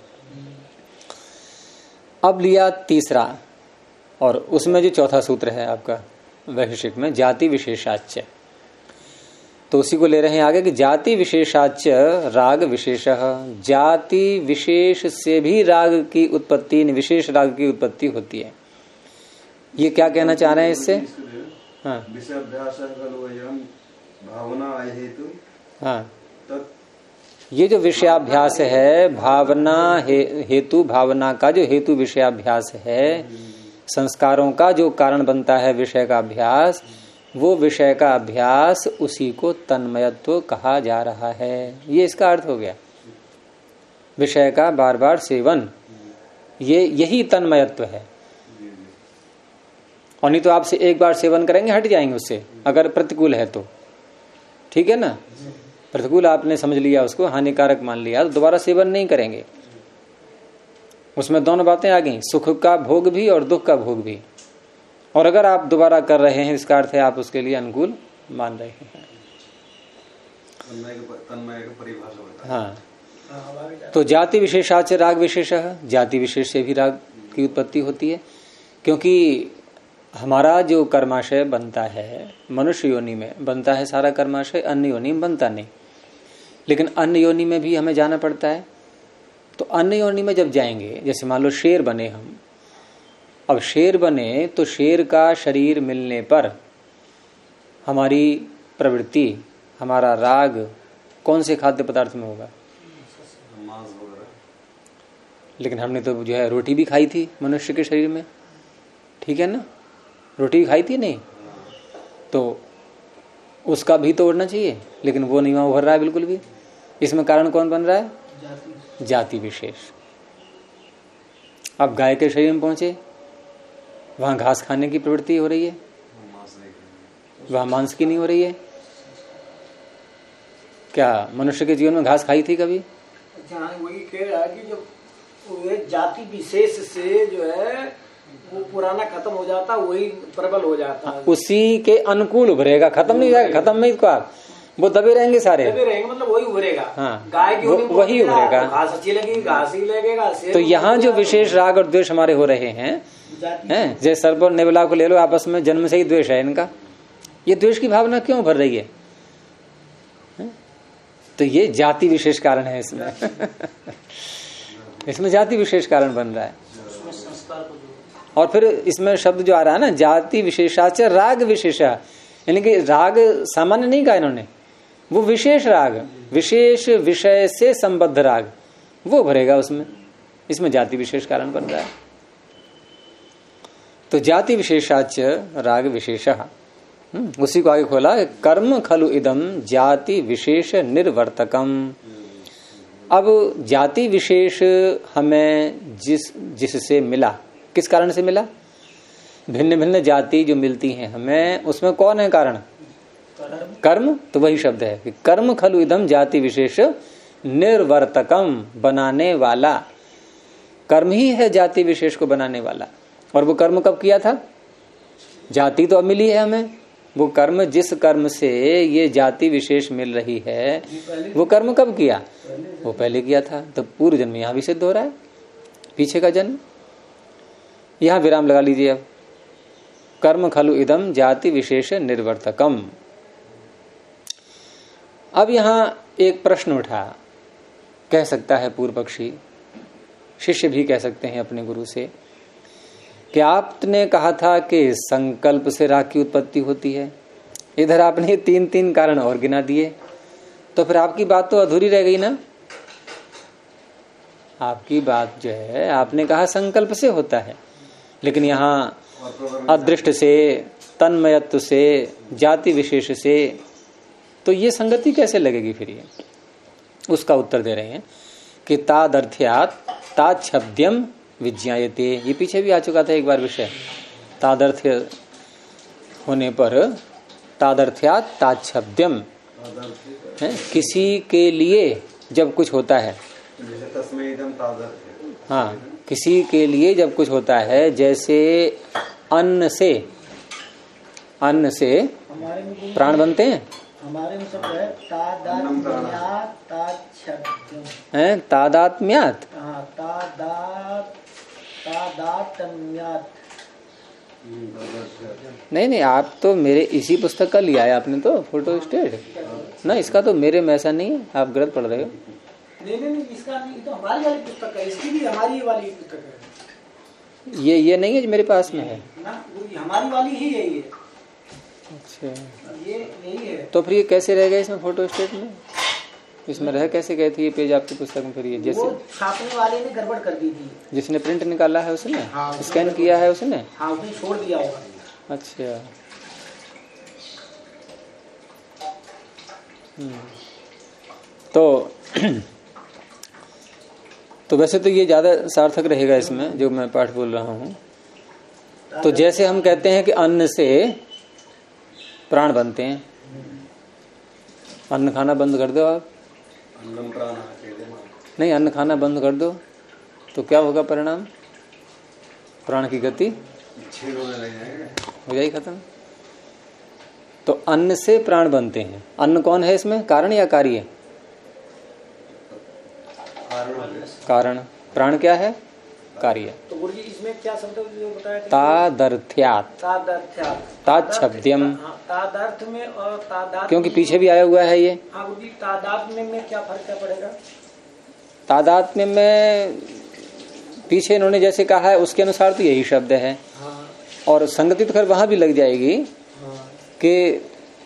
अब लिया तीसरा, और उसमें जो चौथा सूत्र है आपका वैशेषिक में, जाति विशेषाच्य, तो उसी को ले रहे हैं आगे कि जाति विशेषाच्य राग विशेष। जाति विशेष से भी राग की उत्पत्ति, विशेष राग की उत्पत्ति होती है। ये क्या कहना चाह रहे हैं इससे? हाँ, हाँ, ये जो विषयाभ्यास है, भावना हेतु, भावना का जो हेतु विषयाभ्यास है, संस्कारों का जो कारण बनता है विषय का अभ्यास, वो विषय का अभ्यास, उसी को तन्मयत्व कहा जा रहा है। ये इसका अर्थ हो गया, विषय का बार बार सेवन, यही तन्मयत्व है। और नहीं तो आपसे एक बार सेवन करेंगे हट जाएंगे उससे, अगर प्रतिकूल है तो। ठीक है ना, प्रतिकूल आपने समझ लिया, उसको हानिकारक मान लिया, तो दोबारा सेवन नहीं करेंगे। उसमें दोनों बातें आ गई, सुख का भोग भी और दुख का भोग भी। और अगर आप दोबारा कर रहे हैं, इसका अर्थ है आप उसके लिए अनुकूल मान रहे हैं। हाँ, तो जाति विशेषाच राग विशेष, जाति विशेष से भी राग की उत्पत्ति होती है। क्योंकि हमारा जो कर्माशय बनता है मनुष्य योनि में बनता है सारा कर्माशय, अन्य योनि में बनता नहीं। लेकिन अन्य योनि में भी हमें जाना पड़ता है। तो अन्य योनि में जब जाएंगे, जैसे मान लो शेर बने हम, अब शेर बने तो शेर का शरीर मिलने पर हमारी प्रवृत्ति, हमारा राग कौन से खाद्य पदार्थ में होगा? लेकिन हमने तो जो है रोटी भी खाई थी मनुष्य के शरीर में, ठीक है ना, रोटी खाई थी नहीं, तो उसका भी तो उड़ना चाहिए, लेकिन वो नहीं वहां उभर रहा है बिल्कुल भी। इसमें कारण कौन बन रहा है? जाति विशेष। अब गाय के शरीर में पहुंचे, वहां घास खाने की प्रवृत्ति हो रही है, वहां मांस की नहीं हो रही है। क्या मनुष्य के जीवन में घास खाई थी कभी? वही कह रहा है कि जब जाति विशेष से जो है वो पुराना खत्म हो जाता, वही प्रबल हो जाता है, उसी के अनुकूल उभरेगा, खत्म नहीं जाएगा, खत्म नहीं। इसको आप वो दबे रहेंगे सारे, दबे रहेंगे मतलब वही उभरेगा। हाँ, गाय की वही उभरेगा। घास अच्छी लगी घास ही लगेगा। तो यहाँ जो विशेष राग और द्वेष हमारे हो रहे हैं, जैसे सर्प और नेवला को ले लो, आपस में जन्म से ही द्वेष है इनका। ये द्वेष की भावना क्यों भर रही है? तो ये जाति विशेष कारण है इसमें। इसमें जाति विशेष कारण बन रहा है। और फिर इसमें शब्द जो आ रहा है ना, जाति विशेषाच राग विशेषा, यानी कि राग सामान्य नहीं कहा इन्होंने, वो विशेष राग, विशेष विषय से संबद्ध राग, वो भरेगा उसमें। इसमें जाति विशेष कारण बन रहा है। तो जाति विशेषाच राग विशेषः, उसी को आगे खोला, कर्म खलु इदम जाति विशेष निर्वर्तकम। अब जाति विशेष हमें जिससे मिला, किस कारण से मिला? भिन्न भिन्न जाति जो मिलती हैं हमें, उसमें कौन है कारण? कर्म। तो वही शब्द है कि कर्म खलु इदम जाति विशेष निर्वर्तकम, बनाने वाला। कर्म ही है जाति विशेष को बनाने वाला। और वो कर्म कब किया था? जाति तो अब मिली है हमें, वो कर्म, जिस कर्म से ये जाति विशेष मिल रही है, वो कर्म कब किया? वो पहले किया था। तो पूर्व जन्म यहाँ भी सिद्ध हो रहा है, पीछे का जन्म। यहां विराम लगा लीजिए। अब कर्म खलु इदम जाति विशेष निर्वर्तकम। अब यहां एक प्रश्न उठा, कह सकता है पूर्व पक्षी, शिष्य भी कह सकते हैं अपने गुरु से, कि आपने कहा था कि संकल्प से राग की उत्पत्ति होती है, इधर आपने 3 कारण और गिना दिए, तो फिर आपकी बात तो अधूरी रह गई ना। आपकी बात जो है, आपने कहा संकल्प से होता है, लेकिन यहाँ अदृष्ट से, तन्मयत्व से, जाति विशेष से, तो ये संगति कैसे लगेगी फिर? ये उसका उत्तर दे रहे हैं कि तादर्थ्यात् ताच्छब्द्यम विज्ञायते। ये पीछे भी आ चुका था एक बार विषय। तादर्थ्य होने पर तादर्थ्यात् ताच्छब्द्यम, किसी के लिए जब कुछ होता है, हाँ, किसी के लिए जब कुछ होता है, जैसे अन्न से प्राण बनते हैं। हमारे में सब है तादात्म्यात् ताच्छब्द्यम, हैं तादात्म्यात्, तादात्म्यात्। नहीं, आप तो मेरे इसी पुस्तक का लिया है आपने, तो फोटो स्टेट ना, इसका तो मेरे में ऐसा नहीं है, आप गलत पढ़ रहे हो। नहीं, इसका नहीं, तो हमारी वाली पुस्तक है, इसकी भी हमारी वाली पुस्तक है। ये नहीं है जो मेरे पास में है ना, हमारी वाली ही है ये। अच्छा, ये यही है। तो फिर ये कैसे रह गया इसमें फोटो स्टेट में? इसमें रह कैसे गए थे ये पेज आपकी पुस्तक में? फिर ये जैसे छापने वाले ने गड़बड़ कर दी थी, जिसने प्रिंट निकाला है उसने, हाँ, स्कैन किया है उसने, हाँ, उसने छोड़ दिया होगा। अच्छा, तो वैसे तो ये ज्यादा सार्थक रहेगा इसमें जो मैं पाठ बोल रहा हूँ। तो जैसे हम कहते हैं कि अन्न से प्राण बनते हैं, अन्न खाना बंद कर दो आप, नहीं, अन्न खाना बंद कर दो तो क्या होगा परिणाम? प्राण की गति हो जाएगी खत्म। तो अन्न से प्राण बनते हैं। अन्न कौन है इसमें, कारण या कार्य? कारण। प्राण क्या है? कार्य। तो गुरुजी इसमें क्या शब्द बताया? तादर्थ्यात्, ताच्छब्द्यम। तादर्थ में और तादात्म्य, क्योंकि पीछे भी आया हुआ है ये। हाँ गुरुजी, तादात्म्य में क्या फर्क क्या पड़ेगा? तादात्म्य में पीछे इन्होंने जैसे कहा है उसके अनुसार तो यही शब्द है। हाँ। और संगति तो खैर वहां भी लग जाएगी। हाँ। कि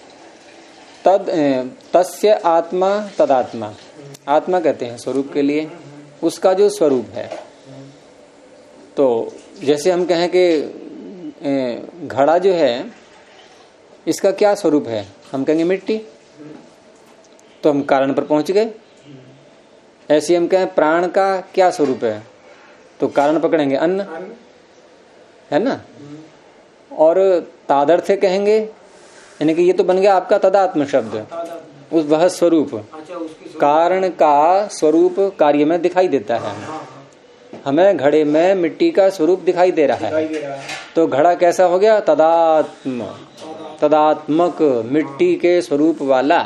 तस्य आत्मा तदात्मा, आत्मा कहते हैं स्वरूप के लिए, उसका जो स्वरूप है। तो जैसे हम कहें कि घड़ा जो है इसका क्या स्वरूप है, हम कहेंगे मिट्टी, तो हम कारण पर पहुंच गए। ऐसे हम कहें प्राण का क्या स्वरूप है, तो कारण पकड़ेंगे अन्न, है ना। और तादर्थ्य कहेंगे, यानी कि ये तो बन गया आपका तदात्म शब्द, उस वह स्वरूप, कारण का स्वरूप कार्य में दिखाई देता है। हमें घड़े में मिट्टी का स्वरूप दिखाई दे रहा है, तो घड़ा कैसा हो गया? तदात्म। तदात्मक मिट्टी के स्वरूप वाला।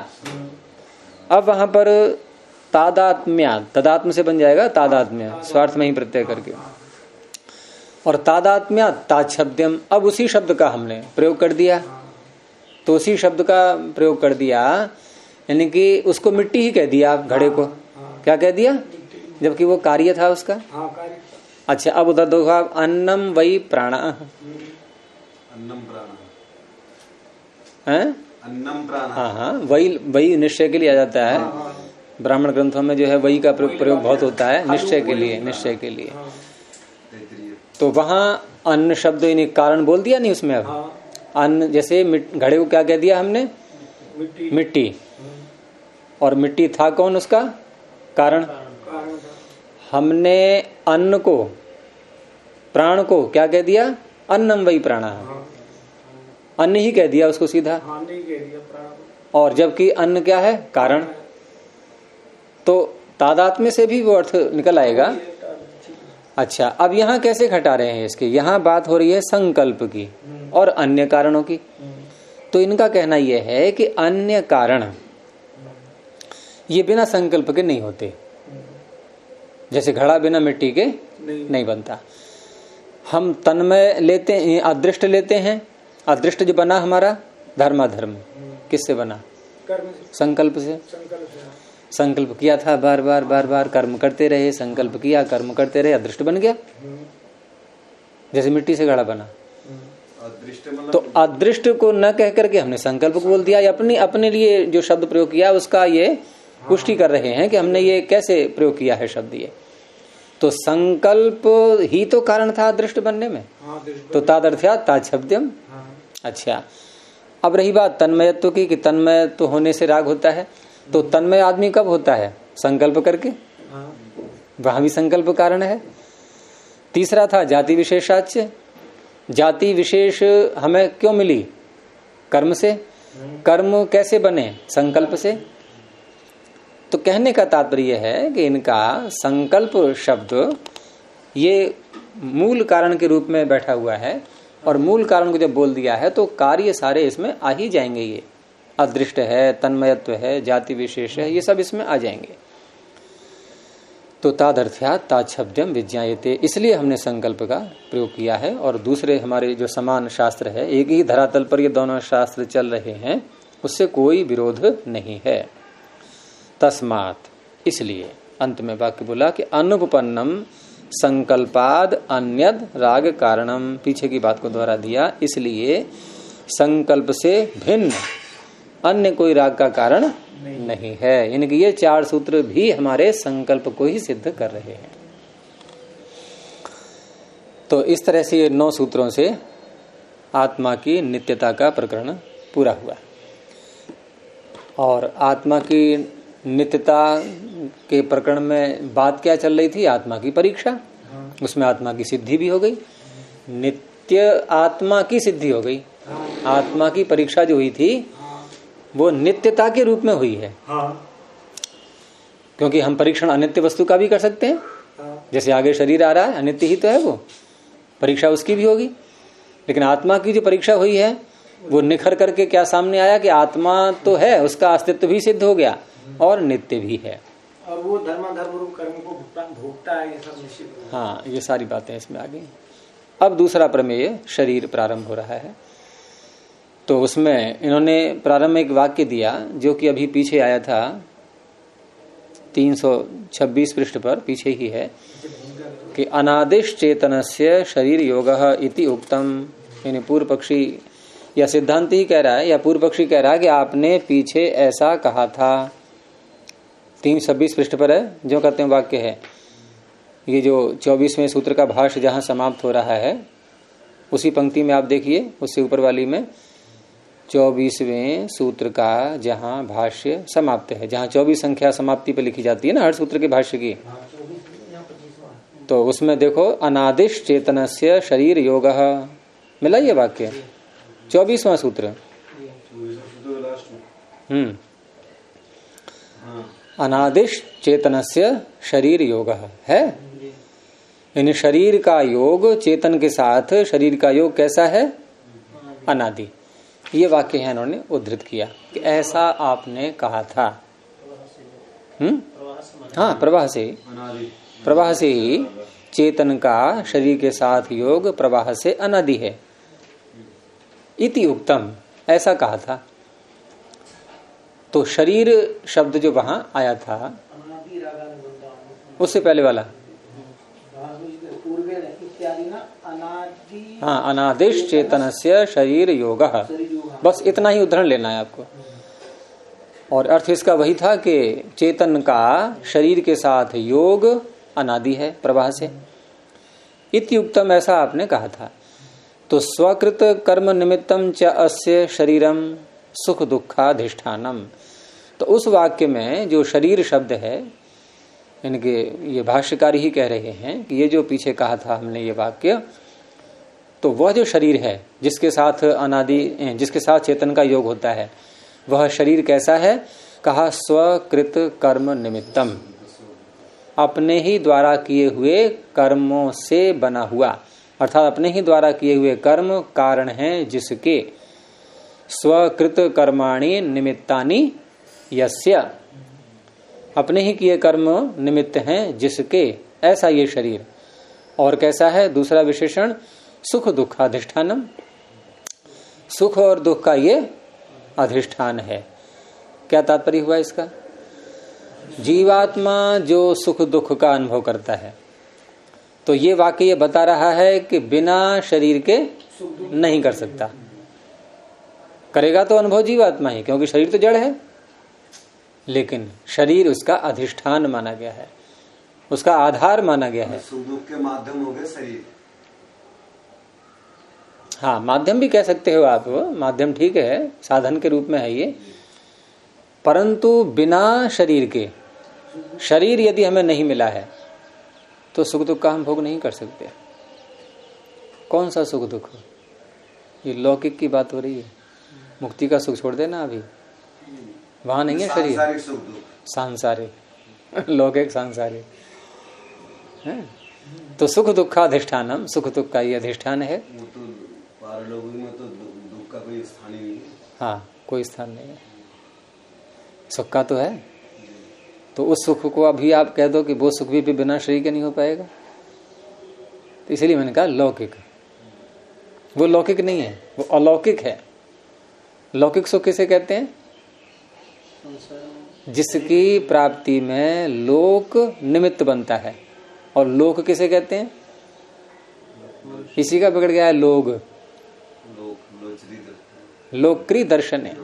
अब वहां पर तादात्म्या, तदात्म से बन जाएगा तादात्म्य, स्वार्थ में ही प्रत्यय करके, और तादात्म्या ताच्छब्दम। अब उसी शब्द का हमने प्रयोग कर दिया, तो उसी शब्द का प्रयोग कर दिया, यानी कि उसको मिट्टी ही कह दिया घड़े को। क्या कह दिया? जबकि वो कार्य था उसका। अच्छा, अब उधर देखो आप, अन्नम वही प्राण, अन्नम प्राण है, अन्नम प्राण। हाँ, वही निश्चय के लिए आ जाता है। ब्राह्मण ग्रंथों में जो है वही का प्रयोग बहुत होता है निश्चय के लिए। तो वहां अन्न शब्द इन्हें कारण बोल दिया नहीं उसमें। अब अन्न, जैसे घड़े को क्या कह दिया हमने? मिट्टी। और मिट्टी था कौन उसका? कारण। हमने अन्न को, प्राण को क्या कह दिया? अन्नम वही प्राण, अन्न ही कह दिया उसको सीधा। और जबकि अन्न क्या है? कारण। तो तादात्म्य से भी वो अर्थ निकल आएगा। अच्छा, अब यहाँ कैसे घटा रहे हैं इसके? यहाँ बात हो रही है संकल्प की और अन्य कारणों की। तो इनका कहना यह है कि अन्य कारण ये बिना संकल्प के नहीं होते। जैसे घड़ा बिना मिट्टी के नहीं बनता। हम तन्मय लेते हैं, अदृष्ट लेते हैं। अदृष्ट जो बना हमारा धर्माधर्म, किससे बना? संकल्प से। संकल्प किया था, बार बार कर्म करते रहे, संकल्प किया, कर्म करते रहे, अदृष्ट बन गया। जैसे मिट्टी से घड़ा बना। तो अदृष्ट को न कह करके हमने संकल्प को बोल दिया, या अपने लिए जो शब्द प्रयोग किया उसका ये पुष्टि कर रहे हैं कि हमने ये कैसे प्रयोग किया है शब्द ये। तो संकल्प ही तो कारण था अदृष्ट बनने में। तो तादर्थ्या ताच्छब्दम। अच्छा, अब रही बात तन्मयत्व की, कि तन्मयत्व होने से राग होता है। तो तन्मय आदमी कब होता है? संकल्प करके। वहां भी संकल्प कारण है। तीसरा था जाति विशेषाच्य। जाति विशेष हमें क्यों मिली? कर्म से। कर्म कैसे बने? संकल्प से। तो कहने का तात्पर्य है कि इनका संकल्प शब्द ये मूल कारण के रूप में बैठा हुआ है, और मूल कारण को जब बोल दिया है तो कार्य सारे इसमें आ ही जाएंगे। ये अदृष्ट है, तन्मयत्व है, जाति विशेष है, ये सब इसमें आ जाएंगे। तो तादर्थ्या ताच्छब्दम विज्ञायते, इसलिए हमने संकल्प का प्रयोग किया है। और दूसरे हमारे जो समान शास्त्र है, एक ही धरातल पर ये दोनों शास्त्र चल रहे हैं, उससे कोई विरोध नहीं है। तस्मात्, इसलिए अंत में वाक्य बोला कि अनुपन्नम संकल्पाद अन्यद राग कारणम। पीछे की बात को दोहरा दिया, इसलिए संकल्प से भिन्न अन्य कोई राग का कारण नहीं है। इनके ये 4 सूत्र भी हमारे संकल्प को ही सिद्ध कर रहे हैं। तो इस तरह से ये 9 सूत्रों से आत्मा की नित्यता का प्रकरण पूरा हुआ। और आत्मा की नित्यता के प्रकरण में बात क्या चल रही थी? आत्मा की परीक्षा। उसमें आत्मा की सिद्धि भी हो गई, नित्य आत्मा की सिद्धि हो गई। आत्मा की परीक्षा जो हुई थी वो नित्यता के रूप में हुई है। क्योंकि हम परीक्षण अनित्य वस्तु का भी कर सकते हैं। जैसे आगे शरीर आ रहा है, अनित्य ही तो है, वो परीक्षा उसकी भी होगी। लेकिन आत्मा की जो परीक्षा हुई है वो निखर करके क्या सामने आया कि आत्मा तो है, उसका अस्तित्व भी सिद्ध हो गया और नित्य भी है, और वो धर्माधर्म रूप कर्म को भोगता है। ये सब निश्चित। हाँ, ये सारी बातें इसमें आ गई। अब दूसरा प्रमेय शरीर प्रारंभ हो रहा है। तो उसमें इन्होंने प्रारंभ में एक वाक्य दिया जो कि अभी पीछे आया था 326 पृष्ठ पर, पीछे ही है, कि अनादिश चेतनस्य शरीर योगः इति उक्तम। यानी पूर्व पक्षी या सिद्धांत ही कह रहा है, या पूर्व पक्षी कह रहा है कि आपने पीछे ऐसा कहा था। 326 पृष्ठ पर है, जो कहते हैं वाक्य है। ये जो 24वें सूत्र का भाष्य जहां समाप्त हो रहा है, उसी पंक्ति में आप देखिए, उससे ऊपर वाली में 24वें सूत्र का जहां भाष्य समाप्त है, जहां 24 संख्या समाप्ति पे लिखी जाती है ना हर सूत्र के भाष्य की, तो उसमें देखो अनादिश चेतनस्य शरीर योगः, मिला ये वाक्य 24वां सूत्र। अनादिश चेतनस्य शरीर योगः है, यानी शरीर का योग चेतन के साथ। शरीर का योग कैसा है? अनादि। ये वाक्य है इन्होंने उद्धृत किया कि ऐसा आपने कहा था। हाँ, प्रवाह से, प्रवाह से ही चेतन का शरीर के साथ योग प्रवाह से अनादि है। इति उक्तम, ऐसा कहा था। तो शरीर शब्द जो वहां आया था उससे पहले वाला, हाँ, अनादिश चेतनस्य शरीर योगः, बस इतना ही उदाहरण लेना है आपको। और अर्थ इसका वही था कि चेतन का शरीर के साथ योग अनादि है प्रवाह से। इत्युक्तम, ऐसा आपने कहा था। तो स्वकृत कर्म निमित्तम च अस्य शरीरम सुख दुखाधिष्ठानम, तो उस वाक्य में जो शरीर शब्द है, इनके ये भाष्यकार ही कह रहे हैं कि ये जो पीछे कहा था हमने ये वाक्य, तो वह जो शरीर है जिसके साथ अनादि, जिसके साथ चेतन का योग होता है, वह शरीर कैसा है? कहा स्वकृत कर्म निमित्तम, अपने ही द्वारा किए हुए कर्मों से बना हुआ, अर्थात अपने ही द्वारा किए हुए कर्म कारण हैं जिसके, स्वकृत कर्माणि निमित्तानि यस्य, अपने ही किए कर्म निमित्त हैं जिसके, ऐसा ये शरीर। और कैसा है? दूसरा विशेषण सुख दुखाधिष्ठानम, सुख और दुख का ये अधिष्ठान है। क्या तात्पर्य हुआ इसका? जीवात्मा जो सुख दुख का अनुभव करता है, तो ये वाक्य ये बता रहा है कि बिना शरीर के नहीं कर सकता। करेगा तो अनुभव जीवात्मा ही, क्योंकि शरीर तो जड़ है, लेकिन शरीर उसका अधिष्ठान माना गया है, उसका आधार माना गया है। सुख दुख के माध्यम हो गए शरीर। हाँ, माध्यम भी कह सकते हो आप, माध्यम ठीक है, साधन के रूप में है ये। परंतु बिना शरीर के, शरीर यदि हमें नहीं मिला है तो सुख दुख का हम भोग नहीं कर सकते। कौन सा सुख दुख? ये लौकिक की बात हो रही है। मुक्ति का सुख छोड़ देना, अभी वहां नहीं है शरीर। सांसारिक, लौकिक सांसारिक है। तो सुख दुखाधिष्ठानम, सुख दुख का ये अधिष्ठान है। पारलौकिक में तो दुख का कोई स्थान ही नहीं है। हाँ, कोई स्थान नहीं है, सुख का तो है। तो उस सुख को अभी आप कह दो कि वो सुख भी बिना शरीर के नहीं हो पाएगा, तो इसीलिए मैंने कहा लौकिक। वो लौकिक नहीं है, वो अलौकिक है। लौकिक सुख किसे कहते हैं? जिसकी प्राप्ति में लोक निमित्त बनता है। और लोक किसे कहते हैं? इसी का बिगड़ गया है लोग, लोकरी दर्शन है।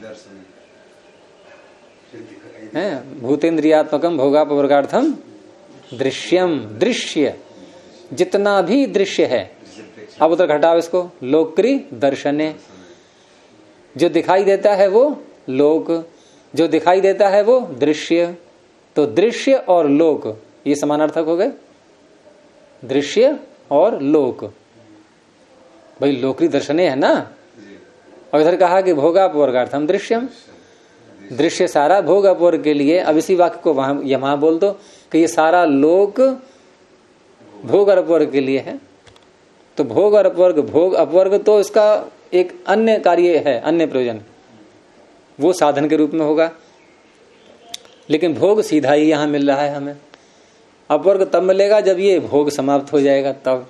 भूतेन्द्रियात्मकम भोगापवर्गार्थम दृश्यम, दृश्य जितना भी दृश्य है, अब उधर घटाओ इसको, लोकरी दर्शने। जो दिखाई देता है वो लोक, जो दिखाई देता है वो दृश्य। तो दृश्य और लोक ये समानार्थक हो गए, दृश्य और लोक। भाई लोकरी दर्शने है ना, और इधर कहा कि भोगापवर्गार्थम दृश्यम, दृश्य सारा भोग अपवर्ग के लिए। अब इसी वाक्य को वहां बोल दो कि ये सारा लोक भोग और अपवर्ग के लिए है। तो भोग और अपवर्ग, भोग अपवर्ग तो इसका एक अन्य कार्य है, अन्य प्रयोजन, वो साधन के रूप में होगा। लेकिन भोग सीधा ही यहां मिल रहा है हमें। अपवर्ग तब मिलेगा जब ये भोग समाप्त हो जाएगा तब।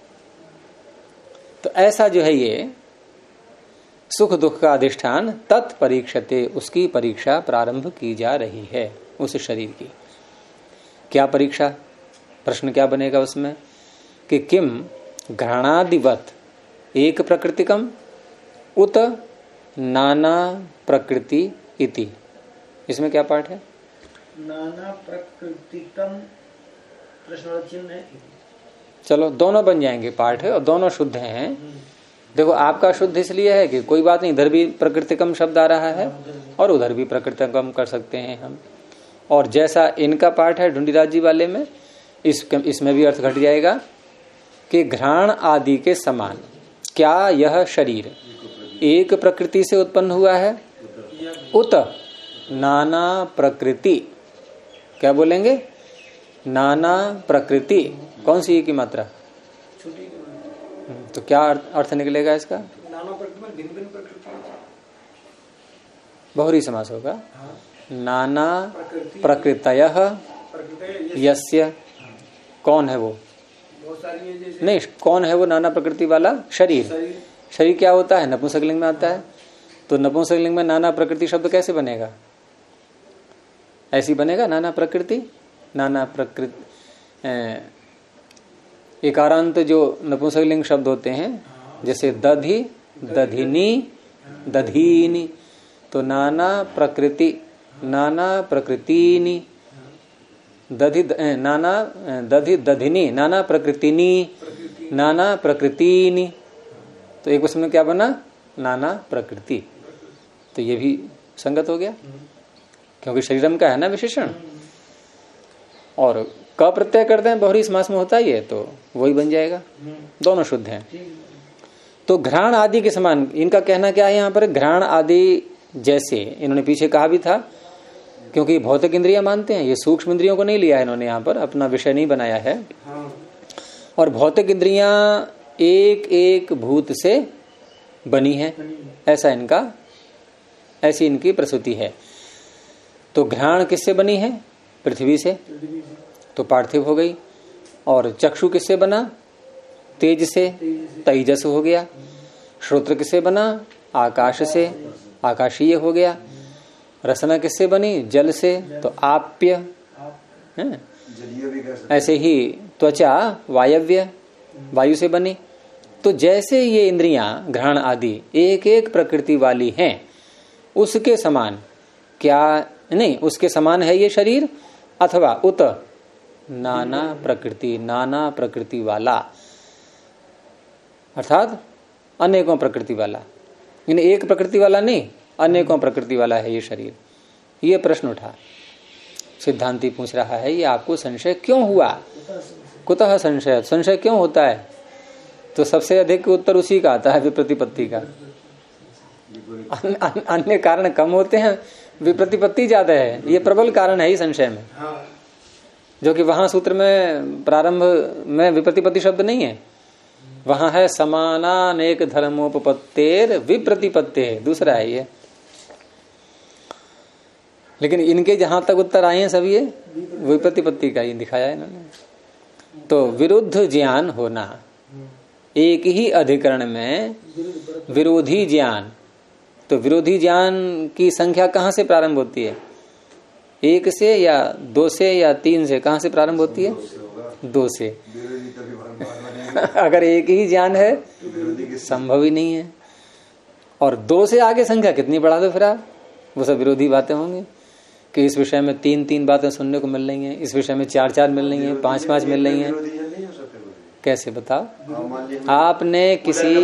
तो ऐसा जो है ये सुख दुख का अधिष्ठान तत्परीक्षते, उसकी परीक्षा प्रारंभ की जा रही है उस शरीर की। क्या परीक्षा? प्रश्न क्या बनेगा उसमें कि किम घ्राणादिवत एक प्रकृतिकम उत नाना प्रकृति इति। इसमें क्या पाठ है? नाना प्रकृतिकम प्रश्न चिन्ह है। चलो दोनों बन जाएंगे पाठ है, और दोनों शुद्ध हैं। देखो आपका शुद्ध इसलिए है कि कोई बात नहीं, इधर भी प्रकृतिकम शब्द आ रहा है और उधर भी प्रकृतिकम कर सकते हैं हम। और जैसा इनका पाठ है ढूंढीराज जी वाले में, इसमें भी अर्थ घट जाएगा कि घ्राण आदि के समान क्या यह शरीर एक प्रकृति से उत्पन्न हुआ है? उत नाना प्रकृति, क्या बोलेंगे? नाना प्रकृति। कौन सी की मात्रा? तो क्या अर्थ निकलेगा इसका? नाना प्रकृति में भिन्न भिन्न प्रकृति। बहुरी समास होगा। हाँ। नाना प्रकृतयः यस्य, कौन है वो? बहुत सारी है जैसे। नहीं, कौन है वो नाना प्रकृति वाला? शरीर। शरीर क्या होता है? नपुंसकलिंग में आता है। तो नपुंसकलिंग में नाना प्रकृति शब्द कैसे बनेगा? ऐसी बनेगा नाना प्रकृति। नाना प्रकृति एकारांत जो नपुंसकलिंग शब्द होते हैं, जैसे दधि, दधिनी, दधीनी, तो नाना प्रकृति, नाना प्रकृतिनी, दधि नाना, दधि दधिनी, नाना प्रकृतिनी, नाना प्रकृतिनी, तो एक वचन में क्या बना? नाना प्रकृति। तो ये भी संगत हो गया, क्योंकि शरीरम का है ना विशेषण। और क प्रत्यय करते हैं बहुरी समास में होता ही है, तो वही बन जाएगा। दोनों शुद्ध हैं। तो घ्राण आदि के समान, इनका कहना क्या है यहाँ पर? घ्राण आदि जैसे, इन्होंने पीछे कहा भी था, क्योंकि भौतिक इंद्रियां मानते हैं, ये सूक्ष्म इंद्रियों को नहीं लिया है इन्होंने, यहाँ पर अपना विषय नहीं बनाया है। और भौतिक इंद्रियां एक एक भूत से बनी है, ऐसा इनका, ऐसी इनकी प्रसूति है। तो घ्राण किससे बनी है? पृथ्वी से, तो पार्थिव हो गई। और चक्षु किससे बना? तेज से, तेजस हो गया। श्रोत्र किससे बना? आकाश से, आकाशीय हो गया। रसना किससे बनी? जल से, तो आप्य है। ऐसे ही त्वचा वायव्य, वायु से बनी। तो जैसे ये इंद्रियां घ्राण आदि एक एक प्रकृति वाली हैं, उसके समान क्या नहीं, उसके समान है ये शरीर, अथवा उत नाना प्रकृति, नाना प्रकृति वाला, अर्थात अनेकों प्रकृति वाला। इन एक प्रकृति वाला नहीं, अनेकों प्रकृति वाला है ये शरीर। ये प्रश्न उठा, सिद्धांती पूछ रहा है, ये आपको संशय क्यों हुआ? कुतः संशय, संशय क्यों होता है? तो सबसे अधिक उत्तर उसी का आता है, विप्रतिपत्ति का। अन्य कारण कम होते हैं, विप्रतिपत्ति ज्यादा है। ये प्रबल कारण है ही संशय में, जो कि वहां सूत्र में प्रारंभ में विप्रतिपत्ति शब्द नहीं है, वहां है समानानेक धर्मोपपत्तेर विप्रतिपत्ते, दूसरा है ये। लेकिन इनके जहां तक उत्तर आए हैं सब ये विप्रतिपत्ति का ही दिखाया है इन्होंने। तो विरुद्ध ज्ञान होना, एक ही अधिकरण में विरोधी ज्ञान। तो विरोधी ज्ञान की संख्या कहां से प्रारंभ होती है? एक से या दो से या तीन से? कहां से प्रारंभ होती है? दो से। अगर एक ही ज्ञान है संभव ही नहीं है। और दो से आगे संख्या कितनी बढ़ा दो फिर आप, वो सब विरोधी बातें होंगी कि इस विषय में तीन तीन बातें सुनने को मिल रही हैं, इस विषय में चार चार मिल रही हैं, पांच पांच मिल रही हैं। कैसे बताओ? आपने किसी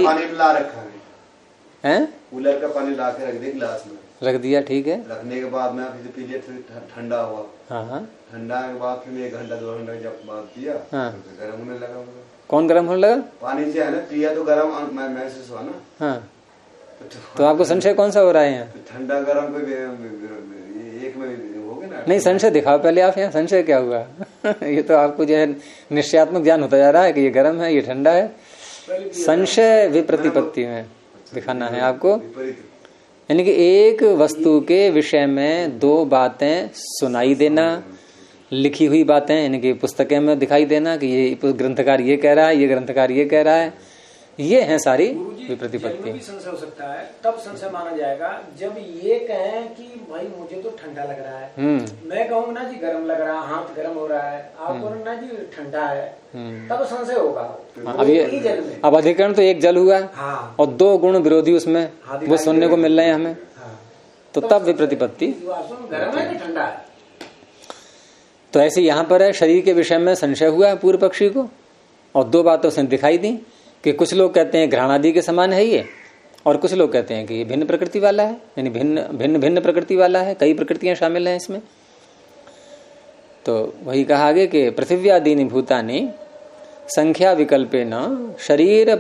हैं कूलर का पानी ला के रख दिया गिलास में, रख दिया, ठीक है। रखने के बाद में फिर पी लिया, फिर ठंडा हुआ। हाँ, ठंडा के बाद फिर 1 घंटा 2 घंटा जब बाद पिया, हाँ, तो गर्म होने लगा। कौन गर्म होने लगा? पानी से है ना, पिया तो गर्म महसूस हुआ ना। हाँ, तो आपको संशय कौन सा हो रहा है यहाँ? ठंडा गर्म को एक में हो गया ना। नहीं, संशय दिखाओ पहले आप, यहाँ संशय क्या हुआ? ये तो आपको जो है निश्चयात्मक ज्ञान होता जा रहा है कि ये गर्म है, ये ठंडा है। संशय विप्रतिपत्ति में दिखाना है आपको, यानी कि एक वस्तु के विषय में दो बातें सुनाई देना, लिखी हुई बातें यानी कि पुस्तकें में दिखाई देना कि ये ग्रंथकार ये कह रहा है, ये ग्रंथकार ये कह रहा है, ये है सारी विप्रतिपत्ति। भी संशय हो सकता है, तब संशय माना जाएगा जब ये कहें कि भाई मुझे तो ठंडा लग रहा है, मैं कहूँ ना जी गर्म लग रहा है, हाथ गर्म हो रहा है, आप बोलो ना जी ठंडा है, तब संशय होगा। अब ये अब अधिकरण तो एक जल हुआ, हाँ, और दो गुण विरोधी उसमें वो सुनने को मिल रहे हैं हमें, तो तब विप्रतिपत्ति। गर्म है कि ठंडा है? तो ऐसे यहाँ पर है, शरीर के विषय में संशय हुआ है पूर्व पक्षी को, और दो बातें उसने दिखाई दी कि कुछ लोग कहते हैं घ्राण आदि के समान है ये, और कुछ लोग कहते हैं कि ये भिन्न प्रकृति वाला है, यानी भिन्न भिन्न भिन्न प्रकृति वाला है, कई प्रकृतियां शामिल हैं इसमें। तो वही कहा आगे कि पृथिव्यादीनि भूतानि संख्या विकल्पे न शरीर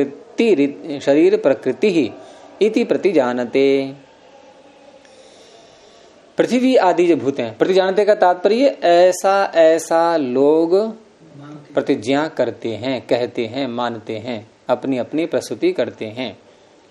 प्रकृति ही इति प्रतिजानते। पृथ्वी आदि जो भूत हैं, प्रतिजानते का तात्पर्य ऐसा ऐसा लोग प्रतिज्ञा करते हैं, कहते हैं, मानते हैं, अपनी अपनी प्रस्तुति करते हैं।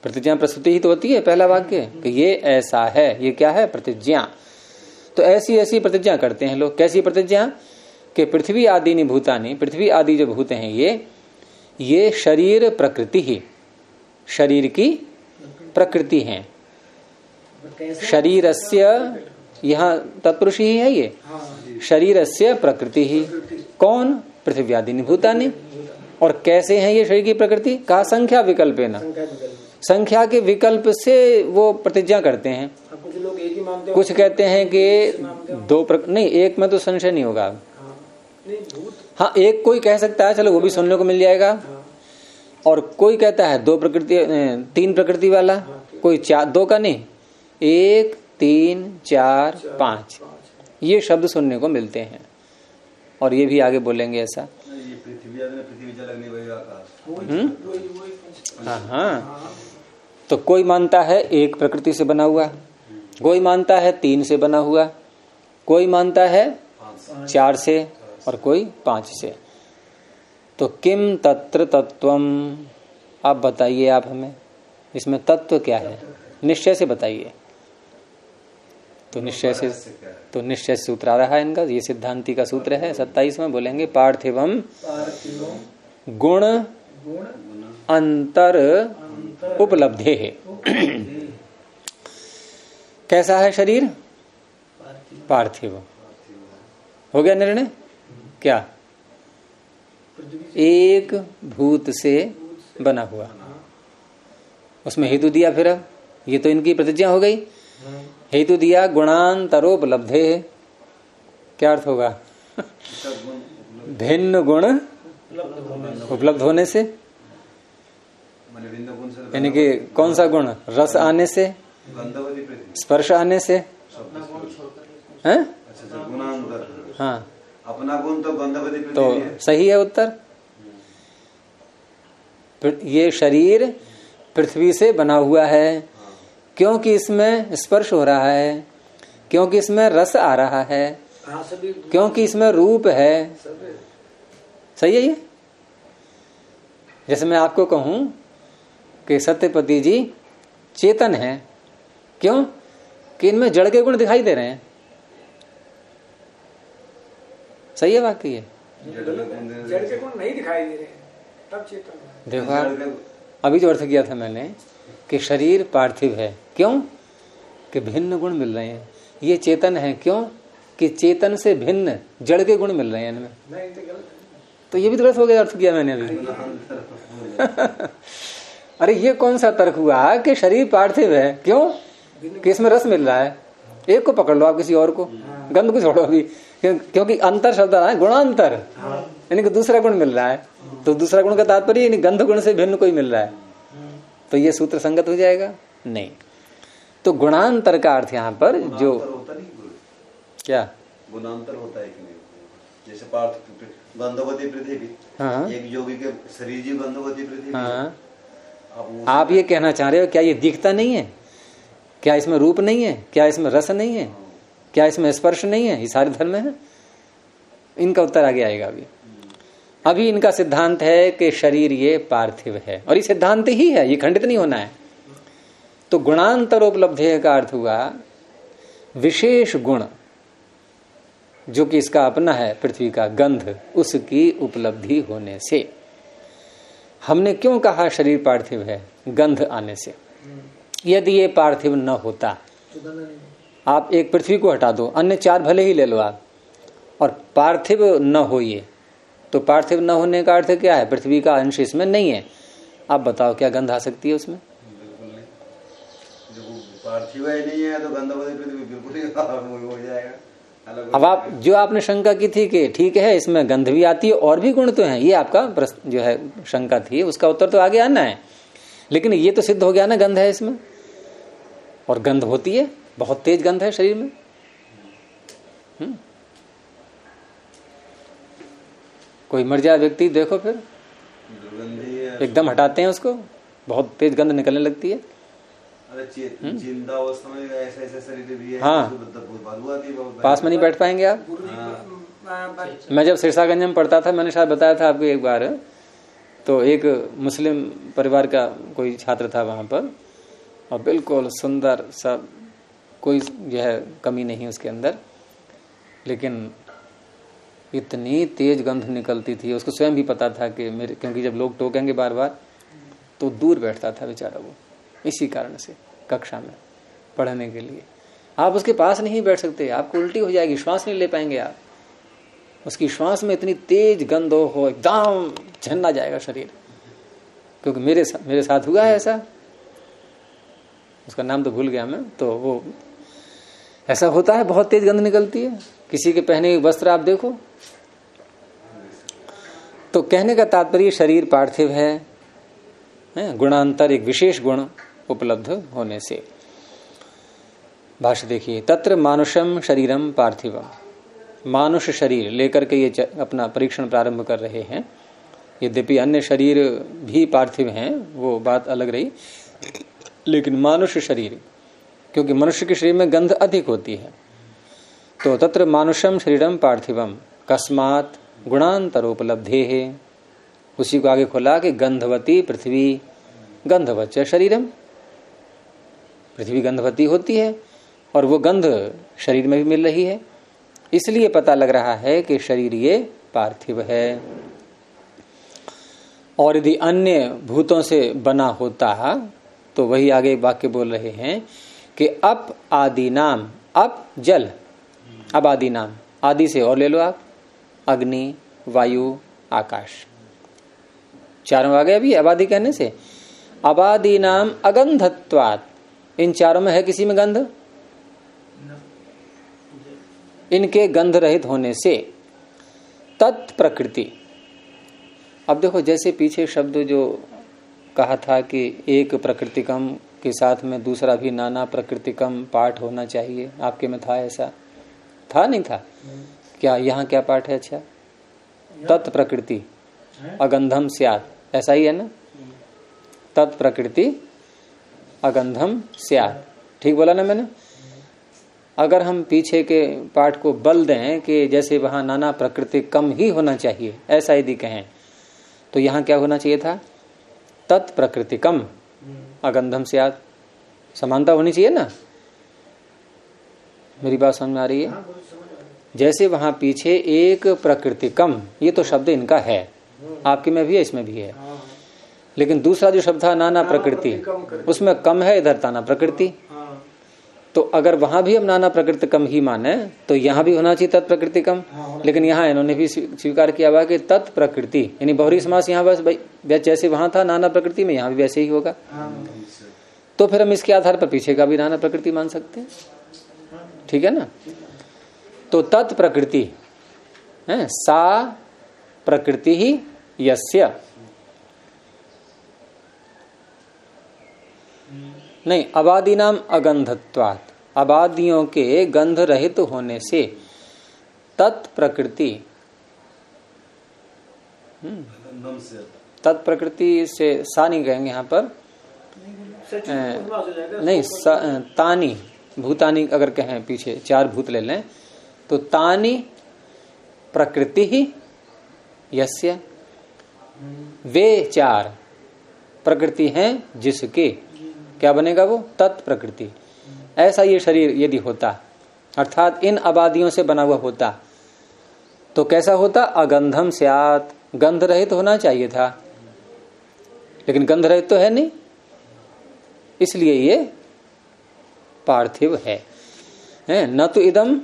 प्रतिज्ञा प्रस्तुति ही तो होती है पहला वाक्य कि ये ऐसा है, ये क्या है, प्रतिज्ञा। तो ऐसी ऐसी प्रतिज्ञा करते हैं लोग। कैसी प्रतिज्ञा कि पृथ्वी आदि नि भूतानि, पृथ्वी आदि जो भूत हैं ये शरीर प्रकृति ही, शरीर की प्रकृति है। शरीरस्य, यहाँ तत्पुरुष ही है ये, शरीरस्य प्रकृति ही। कौन? पृथ्वी आदि नि भूतानि। और कैसे हैं ये शरीर की प्रकृति? कहा संख्या विकल्पेन, संख्या के विकल्प से वो प्रतिज्ञा करते हैं। कुछ लोग एक ही मानते हैं, कुछ कहते हैं कि दो नहीं, एक में तो संशय नहीं होगा। हाँ, एक कोई कह सकता है, चलो वो भी सुनने को मिल जाएगा। और कोई कहता है दो प्रकृति, तीन प्रकृति वाला, कोई चार, दो का नहीं, 1 3 4 5 ये शब्द सुनने को मिलते हैं। और ये भी आगे बोलेंगे ऐसा। ये पृथ्वी जल अग्नि वायु आकाश। हाँ, तो कोई मानता है एक प्रकृति से बना हुआ, कोई मानता है 3 से बना हुआ, कोई मानता है 4 से और कोई 5 से। तो किम तत्र तत्वम, आप बताइए, आप हमें इसमें तत्व क्या है, निश्चय से बताइए। तो निश्चय से सूत्र आ रहा है इनका, ये सिद्धांति का सूत्र है। 27 में बोलेंगे पार्थिवम गुण अंतर उपलब्धे है। कैसा है शरीर? पार्थिव। हो गया निर्णय क्या? एक भूत से बना हुआ। उसमें हेतु दिया। फिर अब ये तो इनकी प्रतिज्ञा हो गई। हेतु दिया गुणांतरोपलब्धे। क्या अर्थ होगा? भिन्न गुण उपलब्ध होने से, यानी कि कौन सा गुण? रस आने से, स्पर्श आने से, हैं? हाँ, अपना गुण तो गंधवती पृथ्वी तो है। सही है उत्तर। ये शरीर पृथ्वी से बना हुआ है क्योंकि इसमें स्पर्श हो रहा है, क्योंकि इसमें रस आ रहा है, क्योंकि इसमें रूप है। सही है ये। जैसे मैं आपको कहूं कि सत्यपति जी चेतन है, क्यों? कि इनमें जड़ के गुण दिखाई दे रहे हैं। सही है वाक्य ये। जड़ के गुण नहीं दिखाई दे रहे हैं, तब चेतन। देखो अभी जो अर्थ किया था मैंने कि शरीर पार्थिव है, क्यों? कि भिन्न गुण मिल रहे हैं। ये चेतन है, क्यों? कि चेतन से भिन्न जड़ के गुण मिल रहे हैं इनमें। तो ये भी तो गलत हो गया अर्थ किया मैंने अभी। अरे ये कौन सा तर्क हुआ कि शरीर पार्थिव है, क्यों? कि इसमें रस मिल रहा है। एक को पकड़ लो आप, किसी और को, गंध को छोड़ो अभी, क्योंकि अंतर शब्द है गुणांतर, यानी कि दूसरा गुण मिल रहा है। तो दूसरा गुण का तात्पर्य यानी गंध गुण से भिन्न कोई मिल रहा है, तो ये सूत्र संगत हो जाएगा? नहीं। तो गुणांतर का अर्थ यहाँ पर जो क्या गुणांतर होता है कि नहीं? जैसे पार्थ गंधवती पृथ्वी, हाँ, एक योगी के शरीर जी गंधवती पृथ्वी। हाँ, आप ये कहना चाह रहे हो क्या ये दिखता नहीं है? क्या इसमें रूप नहीं है? क्या इसमें रस नहीं है? क्या इसमें स्पर्श नहीं है? ये सारे धर्म है। इनका उत्तर आगे आएगा। अभी इनका सिद्धांत है कि शरीर ये पार्थिव है, और ये सिद्धांत ही है, ये खंडित नहीं होना है। तो गुणांतरोपलब्धेय का अर्थ हुआ विशेष गुण जो कि इसका अपना है, पृथ्वी का गंध, उसकी उपलब्धि होने से। हमने क्यों कहा शरीर पार्थिव है? गंध आने से। यदि ये पार्थिव न होता, आप एक पृथ्वी को हटा दो, अन्य 4 भले ही ले लो आप, और पार्थिव न हो ये, तो पार्थिव न होने का अर्थ क्या है? पृथ्वी का अंश इसमें नहीं है। आप बताओ क्या गंध आ सकती है उसमें? पार्थिव ही नहीं है तो गंधवती पृथ्वी बिल्कुल ही हो जाएगा। अब आप जो आपने शंका की थी कि ठीक है इसमें गंध भी आती है और भी गुण तो हैं, ये आपका प्रश्न जो है शंका थी, उसका उत्तर तो आगे आना है। लेकिन ये तो सिद्ध हो गया ना, गंध है इसमें, और गंध होती है, बहुत तेज गंध है शरीर में। कोई मर जाए व्यक्ति देखो, फिर एकदम हटाते हैं उसको, बहुत तेज गंध निकलने लगती है। जिंदा अवस्था में ऐसा शरीर भी है। हाँ, पास में नहीं बैठ पाएंगे आप। मैं जब सिरसागंज में पढ़ता था, मैंने शायद बताया था आपको एक बार तो एक मुस्लिम परिवार का कोई छात्र था वहां पर, और बिल्कुल सुंदर सब, कोई यह कमी नहीं उसके अंदर, लेकिन इतनी तेज गंध निकलती थी, उसको स्वयं भी पता था कि मेरे, क्योंकि जब लोग टोकेंगे बार बार तो दूर बैठता था बेचारा वो, इसी कारण से कक्षा में पढ़ने के लिए। आप उसके पास नहीं बैठ सकते, आपको उल्टी हो जाएगी, श्वास नहीं ले पाएंगे आप, उसकी श्वास में इतनी तेज गंध हो, एकदम झन्ना जाएगा शरीर। क्योंकि मेरे साथ हुआ है ऐसा, उसका नाम तो भूल गया मैं, तो वो ऐसा होता है, बहुत तेज गंध निकलती है। किसी के पहने वस्त्र आप देखो। तो कहने का तात्पर्य शरीर पार्थिव है, गुणांतर एक विशेष गुण उपलब्ध होने से। भाष्य देखिए, तत्र मानुषम शरीरम पार्थिवम, मानुष शरीर लेकर के ये अपना परीक्षण प्रारंभ कर रहे हैं। यद्यपि अन्य शरीर भी पार्थिव हैं, वो बात अलग रही, लेकिन मानुष शरीर, क्योंकि मनुष्य के शरीर में गंध अधिक होती है। तो तत्र मानुषम शरीरम पार्थिवम कस्मात् गुणांतरोपलब्धे है, उसी को आगे खोला कि गंधवती पृथ्वी गंधवच्च शरीरम, पृथ्वी गंधवती होती है और वो गंध शरीर में भी मिल रही है, इसलिए पता लग रहा है कि शरीर ये पार्थिव है। और यदि अन्य भूतों से बना होता तो वही आगे वाक्य बोल रहे हैं कि अप आदि नाम, अप जल, अब आदि नाम, आदि से और ले लो आप, अग्नि, वायु, आकाश, चारों आ गए अभी अबादि कहने से। अबादि नाम अगंधत्वात्, इन चारों में है किसी में गंध, इनके गंध रहित होने से तत्प्रकृति। अब देखो, जैसे पीछे शब्द जो कहा था कि एक प्रकृतिकम के साथ में दूसरा भी नाना प्रकृतिकम पाठ होना चाहिए, आपके में था ऐसा? था नहीं था? क्या यहाँ क्या पाठ है? अच्छा, तत्प्रकृति अगंधम स्यात्, ऐसा ही है ना? तत्प्रकृति अगंधम स्यात्, ठीक बोला ना मैंने? अगर हम पीछे के पाठ को बल दें कि जैसे वहां नाना प्रकृति कम ही होना चाहिए, ऐसा यदि कहें, तो यहाँ क्या होना चाहिए था? तत्प्रकृति कम अगंधम स्यात्, समानता होनी चाहिए ना? मेरी बात समझ में आ रही है? जैसे वहां पीछे एक प्रकृति कम, ये तो शब्द इनका है, आपके में भी है, इसमें भी है, लेकिन दूसरा जो शब्द था नाना प्रकृति, उसमें कम है, इधर ताना प्रकृति। तो अगर वहां भी हम नाना प्रकृति कम ही माने तो यहाँ भी होना चाहिए तत्प्रकृति कम, लेकिन यहाँ इन्होंने भी स्वीकार किया हुआ कि तत्प्रकृति, यानी बहुरी समास यहाँ बस जैसे वहां था नाना प्रकृति में, यहाँ भी वैसे ही होगा। तो फिर हम इसके आधार पर पीछे का भी नाना प्रकृति मान सकते हैं, ठीक है ना? तो तत्प्रकृति है, सा प्रकृति ही यस्य, नहीं, अबादी नाम अगंधत्वात्, अबादियों के गंध रहित होने से तत्प्रकृति, तत्प्रकृति से सा नहीं कहेंगे यहाँ पर, नहीं, तानी भूतानी अगर कहें, पीछे चार भूत ले लें तो तानी प्रकृति ही यस्य, वे चार प्रकृति हैं जिसके, क्या बनेगा वो? तत्प्रकृति। ऐसा ये शरीर यदि होता, अर्थात इन आबादियों से बना हुआ होता, तो कैसा होता? अगंधम स्यात्, गंध रहित तो होना चाहिए था, लेकिन गंध रहित तो है नहीं, इसलिए ये पार्थिव है, न तो इदम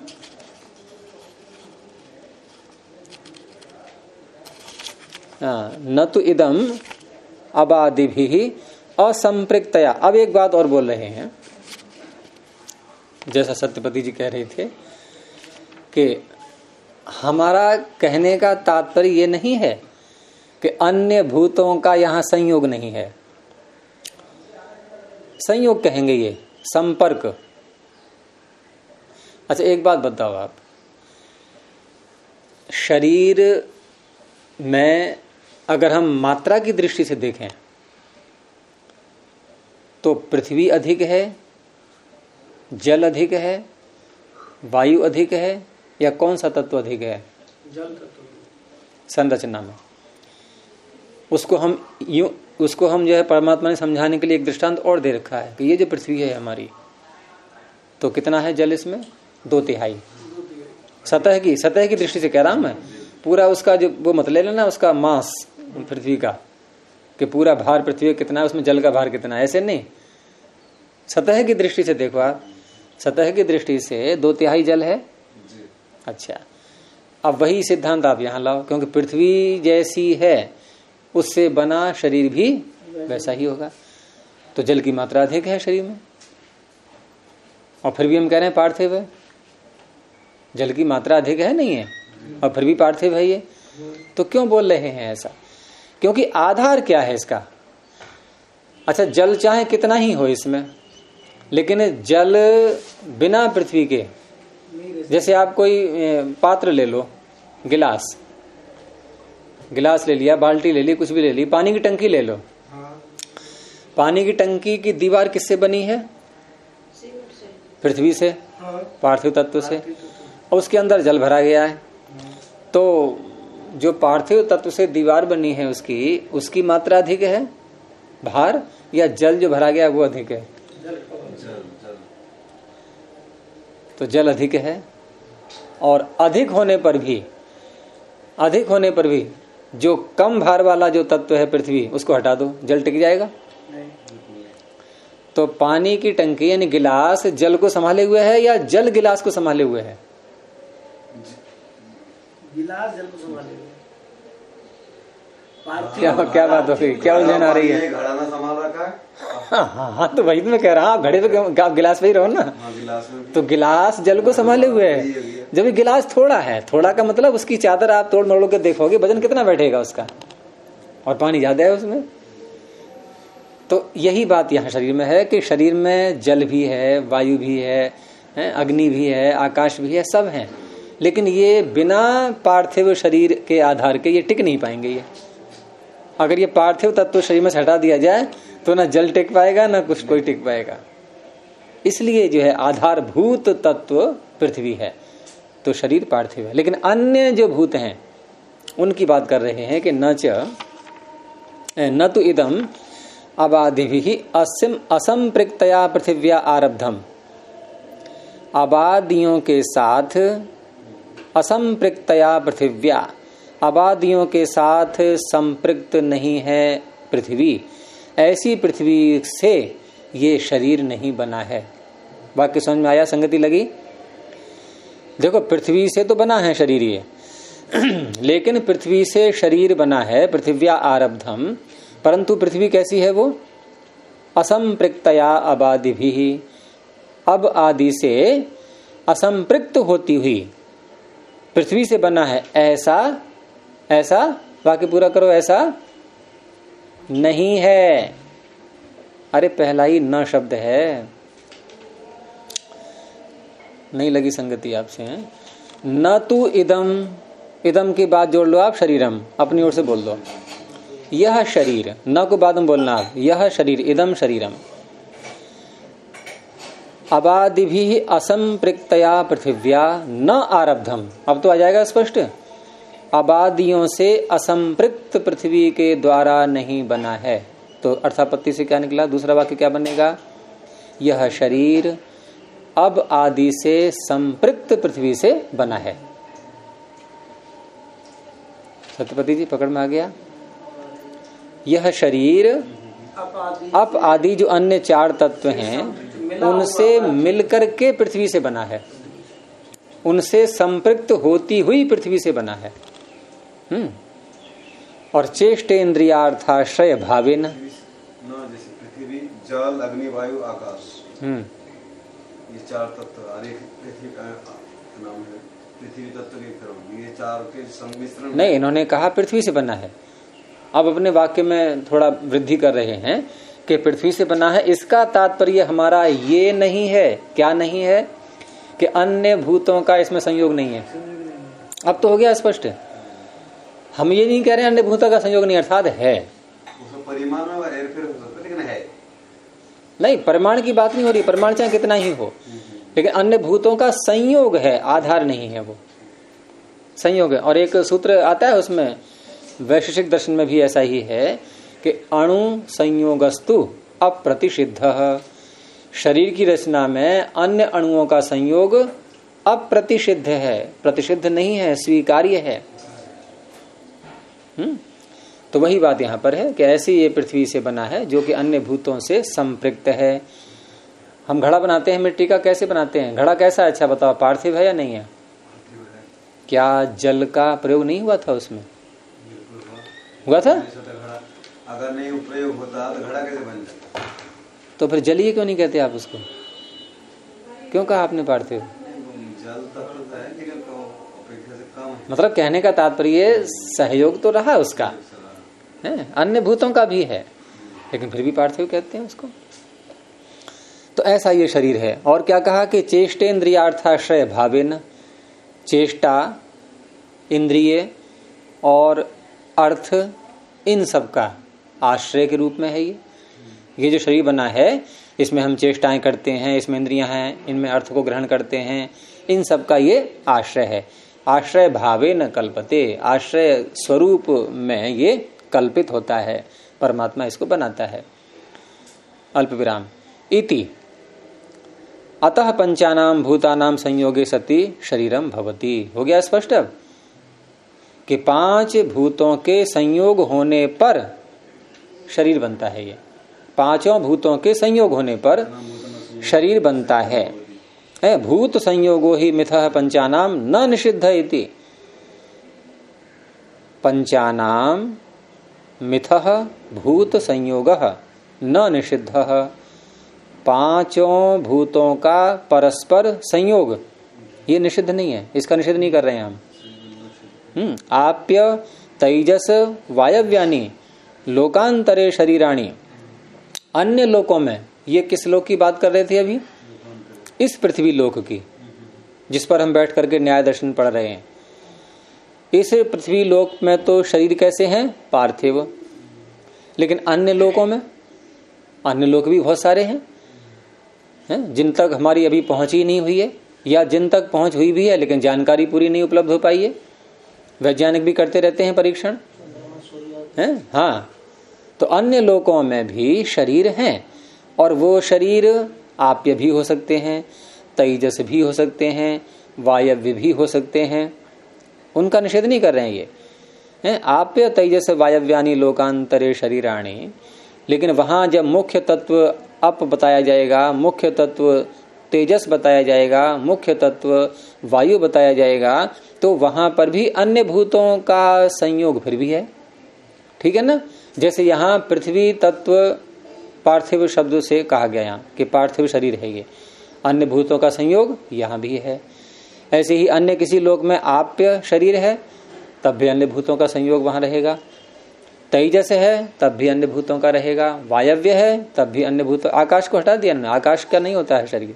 न तो इदम अबादि भी असंपृक्तया। अब एक बात और बोल रहे हैं, जैसा सत्यपति जी कह रहे थे कि हमारा कहने का तात्पर्य ये नहीं है कि अन्य भूतों का यहां संयोग नहीं है, संयोग कहेंगे ये, संपर्क। अच्छा एक बात बताओ आप, शरीर में अगर हम मात्रा की दृष्टि से देखें तो पृथ्वी अधिक है, जल अधिक है, वायु अधिक है, या कौन सा तत्व अधिक है? जल तत्व संरचना में। उसको हम जो है परमात्मा ने समझाने के लिए एक दृष्टांत और दे रखा है कि ये जो पृथ्वी है हमारी, तो कितना है जल इसमें? 2/3। सतह की दृष्टि से कह रहा हूं मैं, पूरा उसका जो वो मत ले लेना उसका मास पृथ्वी का, कि पूरा भार पृथ्वी कितना है, उसमें जल का भार कितना है, ऐसे नहीं। सतह की दृष्टि से देखो आप, सतह की दृष्टि से 2/3 जल है। अच्छा, अब वही सिद्धांत आप यहां लाओ, क्योंकि पृथ्वी जैसी है उससे बना शरीर भी वैसा ही होगा, तो जल की मात्रा अधिक है शरीर में, और फिर भी हम कह रहे हैं पार्थिव है। जल की मात्रा अधिक है नहीं है, और फिर भी पार्थिव है ये, तो क्यों बोल रहे हैं ऐसा? क्योंकि आधार क्या है इसका? अच्छा, जल चाहे कितना ही हो इसमें, लेकिन जल बिना पृथ्वी के, जैसे आप कोई पात्र ले लो, गिलास ले लिया, बाल्टी ले ली, कुछ भी ले ली, पानी की टंकी ले लो। पानी की टंकी की दीवार किससे बनी है? पृथ्वी से, पार्थिव तत्व से, और उसके अंदर जल भरा गया है। तो जो पार्थिव तत्व से दीवार बनी है उसकी मात्रा अधिक है भार, या जल जो भरा गया वो अधिक है? तो जल अधिक है, और अधिक होने पर भी जो कम भार वाला जो तत्व है पृथ्वी, उसको हटा दो, जल टिक जाएगा? तो पानी की टंकी यानी गिलास जल को संभाले हुए है या जल गिलास को संभाले हुए है? गिलास जल को संभाले हुए। क्या बात हो गई, क्या उलझन आ रही है? घड़ा ना संभाल रखा है। हाँ, तो वही तो मैं कह रहा हूँ, घड़े पे आप गिलास पे ही रहो ना। गिलास में तो गिलास जल को संभाले हुए है। जब ये गिलास थोड़ा है, थोड़ा का मतलब उसकी चादर आप तोड़ मरोड़ के देखोगे वजन कितना बैठेगा उसका, और पानी ज्यादा है उसमें। तो यही बात यहाँ शरीर में है कि शरीर में जल भी है, वायु भी है, अग्नि भी है, आकाश भी है, सब है, लेकिन ये बिना पार्थिव शरीर के आधार के ये टिक नहीं पाएंगे। ये अगर ये पार्थिव तत्व शरीर में से हटा दिया जाए तो ना जल टिक पाएगा ना कुछ कोई टिक पाएगा। इसलिए जो है आधारभूत तत्व पृथ्वी है, तो शरीर पार्थिव है। लेकिन अन्य जो भूत हैं उनकी बात कर रहे हैं कि न तो इदम अबादिभिः असंपृक्तया पृथिव्या आरब्धम, आबादियों के साथ असंपृक्तया पृथिव्या, आबादियों के साथ संपृक्त नहीं है पृथ्वी, ऐसी पृथ्वी से ये शरीर नहीं बना है। वाक्य समझ में आया? संगति लगी? देखो, पृथ्वी से तो बना है शरीर ये लेकिन पृथ्वी से शरीर बना है, पृथिव्या आरब्धम, परंतु पृथ्वी कैसी है? वो असंपृक्तया अबादिभिः, अब आदि से असंपृक्त होती हुई पृथ्वी से बना है। ऐसा वाक्य पूरा करो, ऐसा नहीं है। अरे पहला ही न शब्द है, नहीं लगी संगति आपसे है? न तू इदम की बात जोड़ लो आप, शरीरम अपनी ओर से बोल दो। यह शरीर, न को बाद में बोलना आप, यह शरीर, इदम शरीरम अबादिभिः असंपृक्तया पृथिव्या न आरब्धम। अब तो आ जाएगा स्पष्ट, आबादियों से असंपृक्त पृथ्वी के द्वारा नहीं बना है। तो अर्थापत्ति से क्या निकला? दूसरा वाक्य क्या बनेगा? यह शरीर अब आदि से संपृक्त पृथ्वी से बना है। सत्यपति जी पकड़ में आ गया? यह शरीर अप आदि जो अन्य 4 तत्व हैं उनसे मिलकर के पृथ्वी से बना है, उनसे संपृक्त होती हुई पृथ्वी से बना है। और चेष्टेन्द्रियार्थाश्रय भावेन, जैसे पृथ्वी, जल, अग्नि, वायु, आकाश, ये 4 तत्व, पृथ्वी का नाम है पृथ्वी तत्व के क्रम, ये 4 के सम्मिश्रण नहीं, इन्होंने कहा पृथ्वी से बना है। अब अपने वाक्य में थोड़ा वृद्धि कर रहे हैं कि पृथ्वी से बना है। इसका तात्पर्य हमारा ये नहीं है, क्या नहीं है, कि अन्य भूतों का इसमें संयोग नहीं है। अब तो हो गया स्पष्ट। हम ये नहीं कह रहे हैं अन्य भूतों का संयोग नहीं, अर्थात है। परिमाण में हेरफेर हो सकता है, लेकिन है नहीं, परिमाण की बात नहीं हो रही, परिमाण चाहे कितना ही हो, लेकिन अन्य भूतों का संयोग है, आधार नहीं है, वो संयोग है। और एक सूत्र आता है उसमें वैशेषिक दर्शन में भी ऐसा ही है कि अणु संयोगस्तु अप्रतिषिद्ध, शरीर की रचना में अन्य अणुओं का संयोग अप्रतिषिद्ध है, प्रतिषिद्ध नहीं है, स्वीकार्य है। तो वही बात यहां पर है कि ऐसे ये पृथ्वी से बना है जो कि अन्य भूतों से संपृक्त है। हम घड़ा बनाते हैं मिट्टी का, कैसे बनाते हैं? घड़ा कैसा है? अच्छा बताओ, पार्थिव है या नहीं है? क्या जल का प्रयोग नहीं हुआ था उसमें? हुआ था? अगर नहीं प्रयोग होता तो घड़ा कैसे बन जाता? तो फिर जलीय क्यों नहीं कहते आप उसको? क्यों कहा आपने पार्थिव? जल तत्व है लेकिन अपेक्षा से कम है। मतलब कहने का तात्पर्य सहयोग तो रहा उसका है, अन्य भूतों का भी है, लेकिन फिर भी पार्थिव कहते हैं उसको। तो ऐसा ये शरीर है। और क्या कहा कि चेष्टेन्द्रियार्थाश्रय भावेन, चेष्टा, इंद्रिय और अर्थ, इन सब का आश्रय के रूप में है ये जो शरीर बना है, इसमें हम चेष्टाएं करते हैं, इसमें इंद्रियां हैं, इनमें अर्थ को ग्रहण करते हैं, इन सब का ये आश्रय है। आश्रय भावे न कल्पते, आश्रय स्वरूप में ये कल्पित होता है, परमात्मा इसको बनाता है। अल्प विराम इति अतः पंचानाम भूतानाम संयोगे सति शरीरम भवति। हो गया स्पष्ट अब कि 5 भूतों के संयोग होने पर शरीर बनता है। ये 5 भूतों के संयोग होने पर शरीर बनता है। भूत संयोगो ही मिथः पंचानाम न निषिद्ध इति। पंचानाम मिथः भूत संयोगः न निषिद्धः। 5 भूतों का परस्पर संयोग ये निषिद्ध नहीं है, इसका निषेध नहीं कर रहे हैं हम। आप्य तेजस वायव्यानि लोकांतरे शरीराणि, अन्य लोकों में, ये किस लोक की बात कर रहे थे अभी? इस पृथ्वी लोक की, जिस पर हम बैठ करके न्याय दर्शन पढ़ रहे हैं। इस पृथ्वी लोक में तो शरीर कैसे हैं? पार्थिव। लेकिन अन्य लोकों में, अन्य लोक भी बहुत सारे हैं, जिन तक हमारी अभी पहुंच ही नहीं हुई है, या जिन तक पहुंच हुई भी है लेकिन जानकारी पूरी नहीं उपलब्ध हो पाई है। वैज्ञानिक भी करते रहते हैं परीक्षण, हाँ। तो अन्य लोकों में भी शरीर हैं, और वो शरीर आप्य भी हो सकते हैं, तेजस भी हो सकते हैं, वायव्य भी हो सकते हैं, उनका निषेध नहीं कर रहे हैं ये। आप्य तेजस वायव्यानि लोकांतरे शरीराणि, लेकिन वहां जब मुख्य तत्व अप बताया जाएगा, मुख्य तत्व तेजस बताया जाएगा, मुख्य तत्व वायु बताया जाएगा, तो वहां पर भी अन्य भूतों का संयोग फिर भी है। ठीक है ना? जैसे यहाँ पृथ्वी तत्व पार्थिव शब्द से कहा गया यहाँ कि पार्थिव शरीर है ये, अन्य भूतों का संयोग यहाँ भी है। ऐसे ही अन्य किसी लोक में आप्य शरीर है, तब भी अन्य भूतों का संयोग वहां रहेगा। तेजस है तब भी अन्य भूतों का रहेगा, वायव्य है तब भी अन्य भूत। आकाश को हटा दिया ना, आकाश का नहीं होता है शरीर।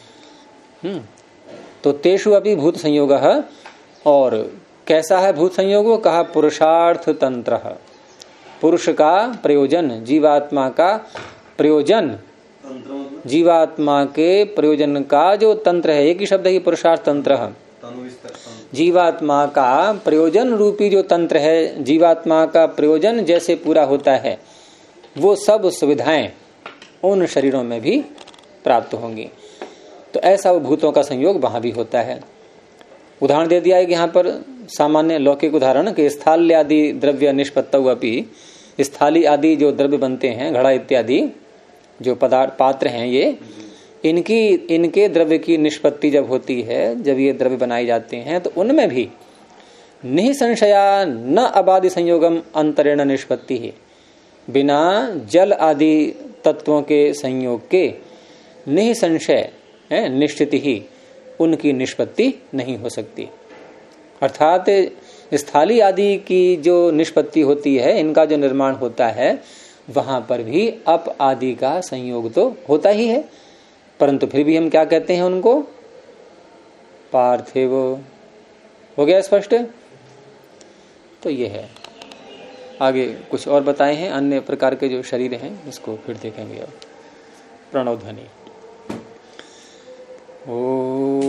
तो तेषु अपि भूत संयोग। और कैसा है भूत संयोग? कहा पुरुषार्थ तंत्र, पुरुष का प्रयोजन, जीवात्मा का प्रयोजन, जीवात्मा के प्रयोजन का जो तंत्र है, एक ही शब्द है पुरुषार्थ तंत्र। जीवात्मा का प्रयोजन रूपी जो तंत्र है, जीवात्मा का प्रयोजन जैसे पूरा होता है, वो सब सुविधाएं उन शरीरों में भी प्राप्त होंगी। तो ऐसा वो भूतों का संयोग वहां भी होता है। उदाहरण दे दिया है कि यहाँ पर सामान्य लौकिक उदाहरण कि स्थाल्य आदि द्रव्य निष्पत्तौ अपि, स्थाली आदि जो द्रव्य बनते हैं, घड़ा इत्यादि जो पदार्थ पात्र हैं, ये इनके द्रव्य की निष्पत्ति जब होती है, जब ये द्रव्य बनाए जाते हैं, तो उनमें भी निसंशया न अबाधि संयोगम अंतरेण निष्पत्ति है। बिना जल आदि तत्वों के संयोग के निसंशय निश्चित ही उनकी निष्पत्ति नहीं हो सकती। अर्थात स्थली आदि की जो निष्पत्ति होती है, इनका जो निर्माण होता है, वहां पर भी अप आदि का संयोग तो होता ही है, परंतु फिर भी हम क्या कहते हैं उनको? पार्थिव। हो गया स्पष्ट? तो ये है। आगे कुछ और बताए हैं अन्य प्रकार के जो शरीर हैं, इसको फिर देखेंगे। प्रणव ध्वनि। ओ